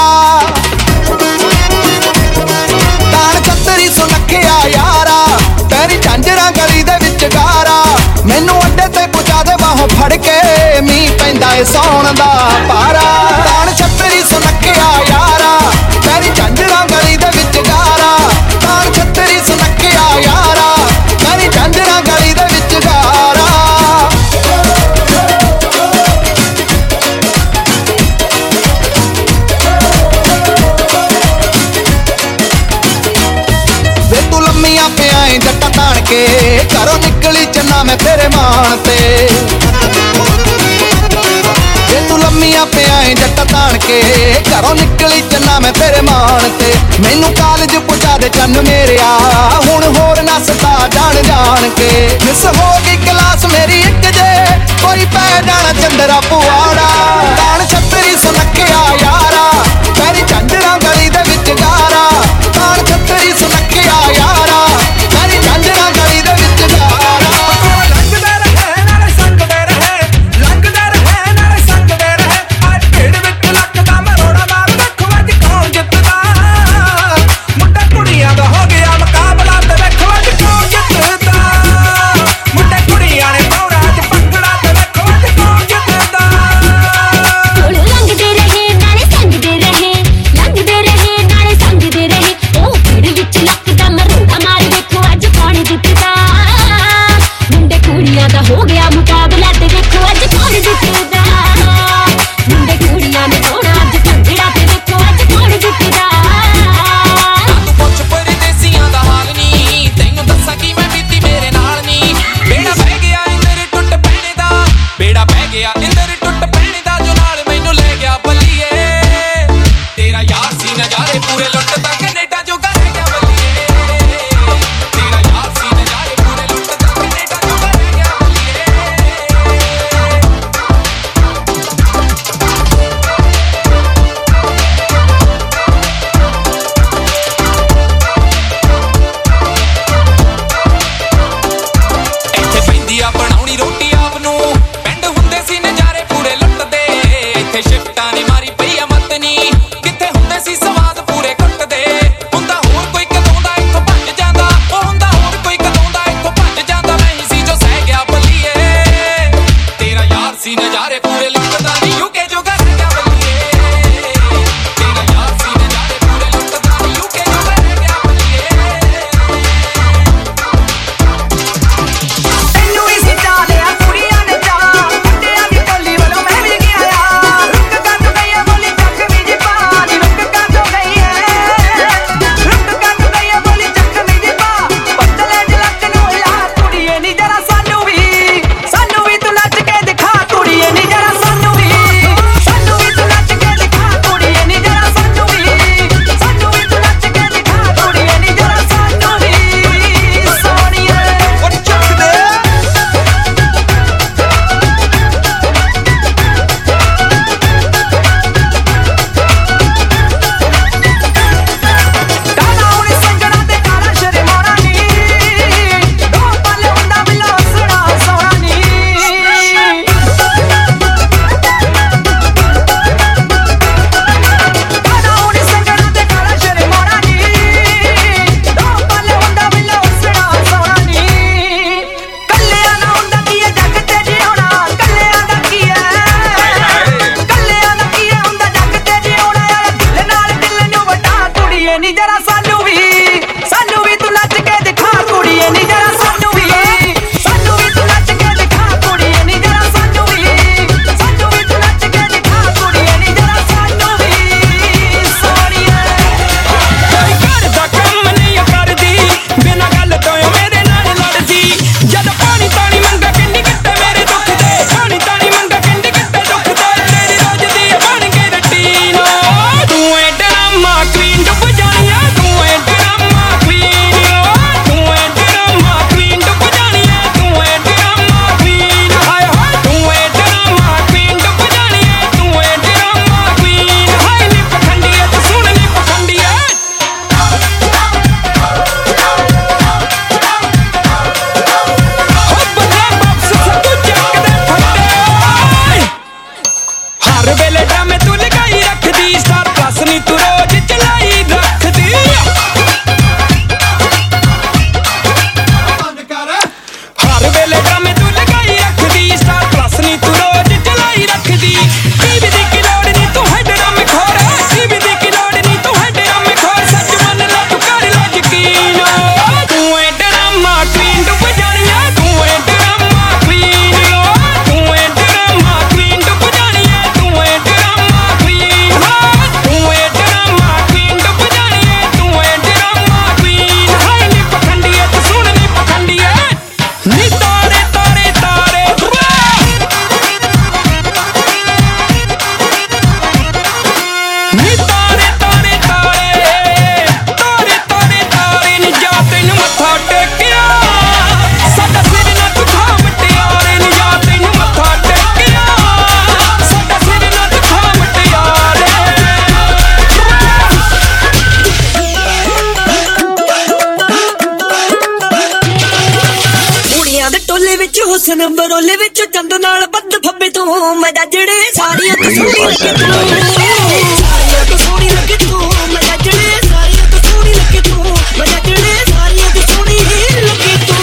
ਤਾਣ ਚੱਤਰੀ ਸੁਨੱਖਿਆ ਯਾਰਾ ਤੇਰੀ ਝਾਂਜਰਾਂ ਗਲੀ ਦੇ ਵਿੱਚ ਗਾਰਾ ਮੈਨੂੰ ਅੱਡੇ ਤੇ ਪੁੱਜਾ ਦੇ ਬਾਹੋਂ ਫੜ ਕੇ ਮੀਂਹ ਪੈਂਦਾ ਏ ਸੌਣ ਦਾ ਪਾਰਾ ਤਾਣ ਚੱਤਰੀ ਸੁਨੱਖਿਆ ਯਾਰਾ ਤੇਰੀ ਝਾਂਜਰਾਂ ਗਲੀ ਦੇ ਵਿੱਚ ਗਾਰਾ ਤਾਣ ਚੱਤਰੀ ਸੁਨੱਖਿਆ ਯਾਰਾ ਤੇਰੀ ਝਾਂਜਰਾਂ ਗਲੀ ਦੇ ਵਿੱਚ ਗਾਰਾ ਵੇ ਤੂੰ ਲੰਮੀਆਂ ਪਿਆ ਏ ਜੱਟਾਂ ਤਾਣ ਕੇ ਘਰੋਂ ਨਿਕਲੀ ਚੰਨਾ ਮੈਂ ਤੇਰੇ ਮਾਣ ਤੇ ਵੇ ਤੂੰ ਲੰਮੀਆਂ ਪਿਆ ਏ ਜੱਟਾਂ ਤਾਣ ਕੇ ਘਰੋਂ ਨਿਕਲੀ ਚੰਨਾ ਮੈਂ ਤੇਰੇ ਮਾਣ ਤੇ ਮੈਨੂੰ ਕਾਲਜ ਪੁੱਜਾ ਦੇ ਚੰਨ ਮੇਰਿਆ ਹੁਣ ਹੋਰ ਨਾ ਸਤਾ ਜਾਣ ਜਾਣ ਕੇ ਮਿਸ ਹੋ ਗਈ ਕਲਾਸ ਮੇਰੀ ਇੱਕ ਜੇ ਕੋਈ ਪੈ ਜਾਣਾ ਚੰਦਰਾ ਪੁਆੜਾ ਤਾਣ ਛੱਤਰੀ ਸੁਨੱਖਿਆ ਯਾਰਾ ਤੇਰੀ ਝਾਂਜਰਾਂ ਗਲੀ ਦੇ ਵਿੱਚ ਗਾਰਾ ਤਾਣ ਛੱਤਰੀ ਸੁਨੱਖਿਆ ਯਾਰਾ ਤੇਰੀ ਝਾਂਜਰਾਂ ਗਲੀ ਦੇ ਵਿੱਚ ਗਾਰਾ ਲੰਘਦਾ ਰਹੇ ਨਾਲੇ ਸੰਗਦੇ ਰਹੇ ਲੰਘਦਾ ਰਹੇ ਨਾਲੇ ਸੰਗਦੇ ਰਹੇ ਅੱਜ ਢਿੱਡ ਵਿੱਚ ਲੱਕ ਦਾ ਮਰੋੜਾ ਮਾਰ ਦੇਖੋ ਅੱਜ ਕੌਣ ਜਿੱਤਦਾ ਮੁੰਡਾ ਕੁੜੀਆਂ ਦਾ ਹੋ ਗਿਆ ਮੁਕਾਬਲਾ ਤੇ ਦੇਖੋ ਅੱਜ ਕੌਣ ਜਿੱਤਦਾ ਮੁੰਡੇ ਕੁੜੀਆਂ ਨੇ ਪਾਉਣਾ ਅੱਜ ਭੰਗੜਾ ਤੇ ਦੇਖੋ ਅੱਜ ਕੌਣ ਜਿੱਤਦਾ ਲੰਘਦੇ ਰਹੇ ਨਾਲੇ ਸੰਗਦੇ ਰਹੇ ਲੰਘਦੇ ਰਹੇ ਨਾਲੇ ਸੰਗਦੇ ਰਹੇ ਉਹ ਢਿੱਡ ਵਿੱਚ ਲੱਕ ਦਾ ਮਰੋੜਾ ਮਾਰ ਦੇਖੋ ਅੱਜ ਕੌਣ ਜਿੱਤਦਾ ਮੁੰਡੇ ਕੁੜੀਆਂ ਦਾ ਹੋ ਗਿਆ ਮੁਕਾਬਲਾ ਤੇ ਦੇਖੋ ਅੱਜ ਕੌਣ ਜਿੱਤਦਾ ਮੁੰਡੇ ਕੁੜੀਆਂ ਨੇ ਪਾਉਣਾ ਅੱਜ ਭੰਗੜਾ ਤੇ ਦੇਖੋ ਅੱਜ ਕੌਣ ਜਿੱਤਦਾ ਤੂੰ ਪੁੱਛ ਪਰਦੇਸੀਆਂ ਦਾ ਹਾਲ ਨੀ ਤੈਨੂੰ ਦੱਸਾਂ ਕੀ ਮੈਂ ਬੀਤੀ ਮੇਰੇ ਨਾਲ ਨੀ ਬੇੜਾ ਬਹਿ ਗਿਆ ਇੰਦਰ ਟੁੱਟ ਪੈਣੇ ਦਾ ਬੇੜਾ ਬਹਿ ਗਿਆ ਇੰਦਰ ਟੁੱਟ ਪੈਣੇ ਦਾ ਜੋ ਨਾਲ ਮੈਨੂੰ ਲੈ ਗਿਆ ਬੱਲੀਏ ਤੇਰਾ ਯਾਰ ਸੀ ਨਜ਼ਾਰੇ ਪੂਰੇ ਲੁੱਟਦਾ ਕੈਨੇਡਾ ਜੋਗਾ ਰਹਿ ਗਿਆ ਬੱਲੀਏ ਤੇਰਾ ਯਾਰ ਸੀ ਨਜ਼ਾਰੇ ਪੂਰੇ ਲੁੱਟਦਾ ਕੈਨੇਡਾ ਜੋਗਾ ਰਹਿ ਗਿਆ ਬੱਲੀਏ ਇੱਥੇ ਪੈਂਦੀ ਆ ਬਣਾਉਣੀ ਰੋਟੀ ਆਪ ਨੂੰ ਪਿੰਡ ਹੁੰਦੇ ਸੀ ਨਜ਼ਾਰੇ ਪੂਰੇ ਲੁੱਟਦੇ ਇੱਥੇ ਸ਼ਿਫਟਾਂ ਨੇ ਮਾਰੀ ਪਈ ਆ ਮਤਨੀ ਕਿੱਥੇ ਹੁੰਦੇ ਸੀ ਸਵਾਦ ਪੂਰੇ ਕੁੱਟਦੇ ਹੁੰਦਾ ਹੋਰ ਕੋਈ ਕਦੋਂ ਦਾ ਇੱਥੋਂ ਭੱਜ ਜਾਂਦਾ ਉਹ ਹੁੰਦਾ ਹੋਰ ਕੋਈ ਕਦੋਂ ਦਾ ਇੱਥੋਂ ਭੱਜ ਜਾਂਦਾ ਮੈਂ ਹੀ ਸੀ ਜੋ ਸਹਿ ਗਿਆ ਬੱਲੀਏ ਤੇਰਾ ਯਾਰ ਸੀ ਨਜ਼ਾਰੇ ਪੂਰੇ ਲੁੱਟਦਾ ਨੀ ਯੂਕੇ ਜੋਗਾ ਰਹਿ ਗਿਆ ਬੱਲੀਏ ਤੇਰਾ ਯਾਰ ਸੀ ਨਜ਼ਾਰੇ ਪੂਰੇ ਲੁੱਟਦਾ ਨੀ ਯੂਕੇ ਜੋਗਾ ਰਹਿ ਗਿਆ ਬੱਲੀਏ ਤੈਨੂੰ ਹੀ ਸਿੱਧਾ ਲਿਆ ਕੁੜੀਆਂ ਨੇ ਜਾ ਮੁੰਡਿਆਂ ਦੀ ਟੋਲੀ ਵੱਲੋਂ ਮੈਂ ਵੀ ਗਿਆ ਆ ਰੁੱਕ ਕੰਨ ਗਈ ਆ ਬੋਲੀ ਚੱਕ ਵੀ ਜੀ ਪਾ ਨੀ ਰੁੱਕ ਕੰਨ ਗਈ ਹੈ ਰੁੱਕ ਕੰਨ ਗਈ ਆ ਬੋਲੀ ਚੱਕ ਵੀ ਜੀ ਪਾ ਪਤਲੇ ਜਿਹੇ ਲੱਕ ਨੂੰ ਹਿਲਾ ਕੁੜੀਏ ਨੀ ਜਰਾ ਸਾਨੂੰ ਵੀ ਸਾਨੂੰ ਵੀ ਤੂੰ ਨੱਚ ਕੇ ਦਿਖਾ ਕੁੜੀਏ ਨੀ ਜਰਾ ਸਾਨੂੰ ਨੀ ਤੂੰ ਰੋਜ਼ ਚਲਾਈ ਰੱਖਦੀ ਹਰ ਵੇਲੇ ਡਰਾਮੇ ਤੂੰ ਲਗਾਈ ਰੱਖਦੀ ਸਟਾਰ ਪਲੱਸ ਨੀ ਤੂੰ ਰੋਜ਼ ਚਲਾਈ ਰੱਖਦੀ ਟੀਵੀ ਦੀ ਕੀ ਲੋੜ ਨੀ ਤੂੰ ਹੈ ਡਰਾਮੇ ਖੋਰ ਟੀਵੀ ਦੀ ਕੀ ਲੋੜ ਨੀ ਤੂੰ ਹੈ ਡਰਾਮੇ ਖੋਰ ਸੱਚ ਮੰਨ ਲੈ ਤੂੰ ਕਰ ਲੈ ਯਕੀਨ ਤੂੰ ਏ ਡਰਾਮਾ ਕੁਈਨ ਡੁੱਬ ਜਾਣੀਆਂ ਤੂੰ ਏ ਡਰਾਮਾ ਕੁਈਨ ਤੂੰ ਏ ਡਰਾਮਾ ਕੁਈਨ ਡੁੱਬ ਜਾਣੀਆਂ ਤੂੰ ਏ ਡਰਾਮਾ ਕੁਈਨ ਤੂੰ ਏ ਡਰਾਮਾ ਕੁਈਨ ਡੁੱਬ ਜਾਣੀਆਂ ਤੂੰ ਏ ਡਰਾਮਾ ਕੁਈਨ ਹਾਏ ਨੀ ਪਖੰਡੀਏ ਤੂੰ ਸੁਣ ਨੀ ਪਖੰਡੀਏ ਨੀ ਤਾਰੇ ਤਾਰੇ ਤਾਰੇ ਨੀ ਤਾਰੇ ਤਾਰੇ ਤਾਰੇ ਤਾਰੇ ਤਾਰੇ ਤਾਰੇ ਨੀ ਜਾ ਤੈਨੂੰ ਮੱਥਾ ਟੇਕਿਆ ਸਾਡਾ ਸਿਰ ਨਾ ਦੁਖਾ ਮਟਿਆਰੇ ਨੀ ਜਾ ਤੈਨੂੰ ਮੱਥਾ ਟੇਕਿਆ ਸਾਡਾ ਸਿਰ ਨਾ ਦੁਖਾ ਮਟਿਆਰੇ ਕੁੜੀਆਂ ਦੇ ਟੋਲੇ ਵਿੱਚ ਹੁਸਨ ਬਰੋਲੇ ਵਿੱਚ ਚੰਦ ਨਾਲ ਬੱਦ ਫੱਬੇ ਤੂੰ ਮੈਂ ਜਿਹੜੇ ਸਾਰੀਆਂ ਤੋਂ ਸੋਹਣੀ ਲੱਗੇ ਤੂੰ ਸਾਰੀਆਂ ਤੋਂ ਸੋਹਣੀ ਲੱਗੇ ਤੂੰ ਮੈਂ ਜਿਹੜੇ ਸਾਰੀਆਂ ਤੋਂ ਸੋਹਣੀ ਲੱਗੇ ਤੂੰ ਮੈਂ ਜਿਹੜੇ ਸਾਰੀਆਂ ਤੋਂ ਸੋਹਣੀ ਲੱਗੇ ਤੂੰ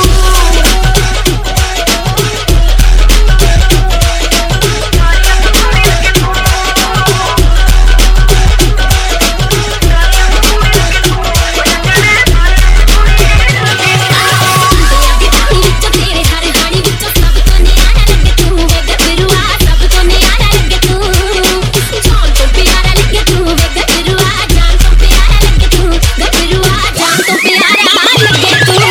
ਤੇਰੇ ਹਰ ਹਾਣੀ ਵਿੱਚ ਸਭ ਤੋਂ ਨਿਆਰਾ ਲੱਗੇ ਤੂੰ ਵੇ ਗੱਭਰੂਆ ਸਭ ਤੋਂ ਨਿਆਰਾ ਲੱਗੇ ਤੂੰ ਜਾਨ ਤੋਂ ਪਿਆਰਾ ਲੱਗੇ ਤੂੰ ਵੇ ਗੱਭਰੂਆ ਜਾਨ ਤੋਂ ਪਿਆਰਾ ਲੱਗੇ ਤੂੰ ਗੱਭਰੂਆ ਜਾਨ ਤੋਂ ਪਿਆਰਾ ਲੱਗੇ ਤੂੰ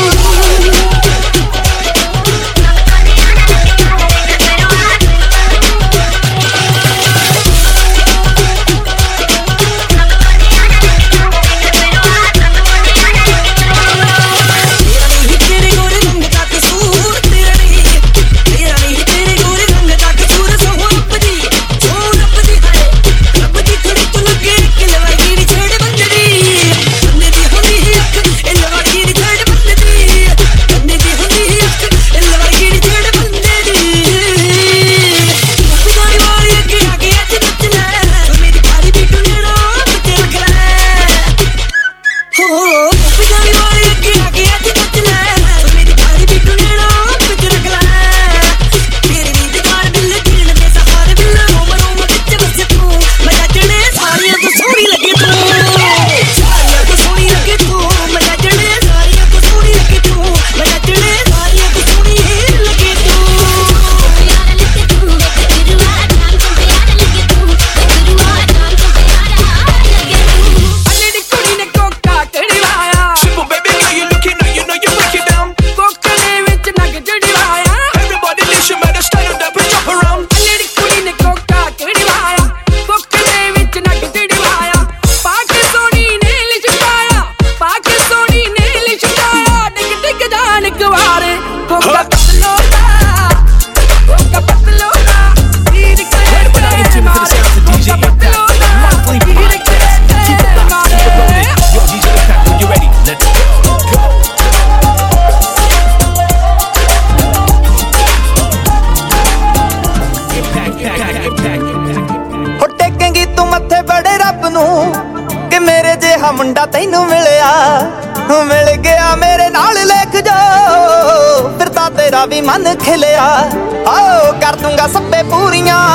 ਤੇਰਾ ਨਹੀਂ ਤੇਰੇ ਗੋਰੇ ਰੰਗ ਦਾ ਕਸੂਰ ਤੇਰਾ ਨਹੀਂ ਤੇਰਾ ਨਹੀਂ ਤੇਰੇ ਗੋਰੇ ਰੰਗ ਦਾ ਕਸੂਰ ਸੋ ਰੱਬ ਦੀ ਸੋ ਰੱਬ ਦੀ ਹਾਏ ਰੱਬ ਦੀ ਥੋੜੀ ਤੂੰ ਲੱਗੇ ਕਿ ਲਵਾਈ ਨੀ ਛੇੜ ਬੰਦੇ ਦੀ ਬੰਦੇ ਦੀ ਹੁੰਦੀ ਹੀ ਅੱਖ ਇਹ ਲਵਾਈ ਨੀ ਛੇੜ ਬੰਦੇ ਦੀ ਬੰਦੇ ਦੀ ਹੁੰਦੀ ਹੀ ਅੱਖ ਇਹ ਲਵਾਈ ਨੀ ਛੇੜ ਬੰਦੇ ਦੀ ਪੁਜਾਰੀ ਵਾਲੀ ਅੱਗੇ ਆ ਕੇ ਅੱਜ ਨੱਚ ਲੈ ਮੇਰੀ ਭਾਰੀ ਬੀਟੂ ਨੇੜਾ ਬੱਚੇ ਰੱਖ ਲੈ ਹੋ ਪੁਜਾਰੀ ਵਾਲੀ ਅੱਗੇ ਆ ਕੇ ਅੱਜ ਨੱਚ ਲੈ ਮੇਰੀ ਭਾਰੀ ਬੀਟੂ ਨੇੜਾ ਬੱਚੇ ਰੱਖ ਲੈ ਤੇਰੇ ਵੀ ਦਿਗਾਰ ਬਿੱਲੇ ਜੀਣ ਦੇ ਸਹਾਰੇ ਬਿੱਲੇ ਰੋਮ ਰੋਮ ਵਿੱਚ ਵਸੇ ਤੂੰ ਮੈਂ ਜੱਜਣੇ ਸਾਰੀਆਂ ਤੋਂ ਸੋਹਣੀ ਲੱਗੇ ਤੂੰ ਸਾਰੀਆਂ ਤੋਂ ਸੋਹਣੀ ਲੱਗੇ ਤੂੰ ਮੈਂ ਜੱਜਣੇ ਸਾਰੀਆਂ ਤੋਂ ਸੋਹਣੀ ਲੱਗੇ ਤੂੰ ਮੈਂ ਜੱਜਣੇ ਸਾਰੀਆਂ ਤੋਂ ਸੋਹਣੀ ਲੱਗੇ ਤੂੰ ਪਿਆਰਾ ਲੱਗੇ ਤੂੰ ਗੱਭਰੂਆ ਜਾਨ ਤੋਂ ਪਿਆਰਾ ਲੱਗੇ ਤੂੰ ਗੱਭਰੂਆ ਜਾਨ ਤੋਂ ਪਿਆਰਾ ਲੱਗੇ ਤੂੰ ਅੱਲੇ ਦੀ ਕੁੜੀ ਨੇ ਕੋਕਾ ਕੜਵਾਇਆ Simple baby girl you looking now you know you break it down ਕੋਕਲੇ ਵਿੱਚ ਨਗ ਜੜਵਾਇਆ Everybody listen man stand up and jump around ਅੱਲੇ ਦੀ ਕੁੜੀ ਨੇ ਕੋਕਾ ਕੜਵਾਇਆ ਕੋਕਲੇ ਵਿੱਚ ਨਗ ਜੜਵਾਇਆ ਪਾ ਕੇ ਸੋਹਣੀ ਨੇ ਲਿਸ਼ਕਾਇਆ ਪਾ ਕੇ ਸੋਹਣੀ ਨੇ ਲਿਸ਼ਕਾਇਆ ਡਿੱਗ ਡਿੱਗ ਜਾਣ ਗਵਾਰੇ ਕੋਕਾ ਪਤਲੋ ਦਾ ਕੋਕਾ ਪਤਲੋ ਦਾ ਵੀਰ ਕੇ ਮਾਰੇ ਕੋਕਾ ਪਤਲੋ ਦਾ ਵੀਰ ਕੇ ਮਾਰੇ Yo, D J Pack, when you're ready, let's go. Go. Impact, impact, impact, impact. ਹੋ ਟੇਕੇਂਗੀ ਤੂੰ ਮੱਥੇ ਬੜੇ ਰੱਬ ਨੂੰ ਕਿ ਮੇਰੇ ਜਿਹਾ ਮੁੰਡਾ ਤੈਨੂੰ ਮਿਲਿਆ ਮਿਲ ਗਿਆ ਮੇਰੇ ਨਾਲ ਲਿਖ ਜਾ ਫਿਰ ਤਾਂ ਤੇਰਾ ਵੀ ਮਨ ਖਿਲਿਆ ਆਓ ਕਰ ਦੂੰਗਾ ਸੱਪੇ ਪੂਰੀਆਂ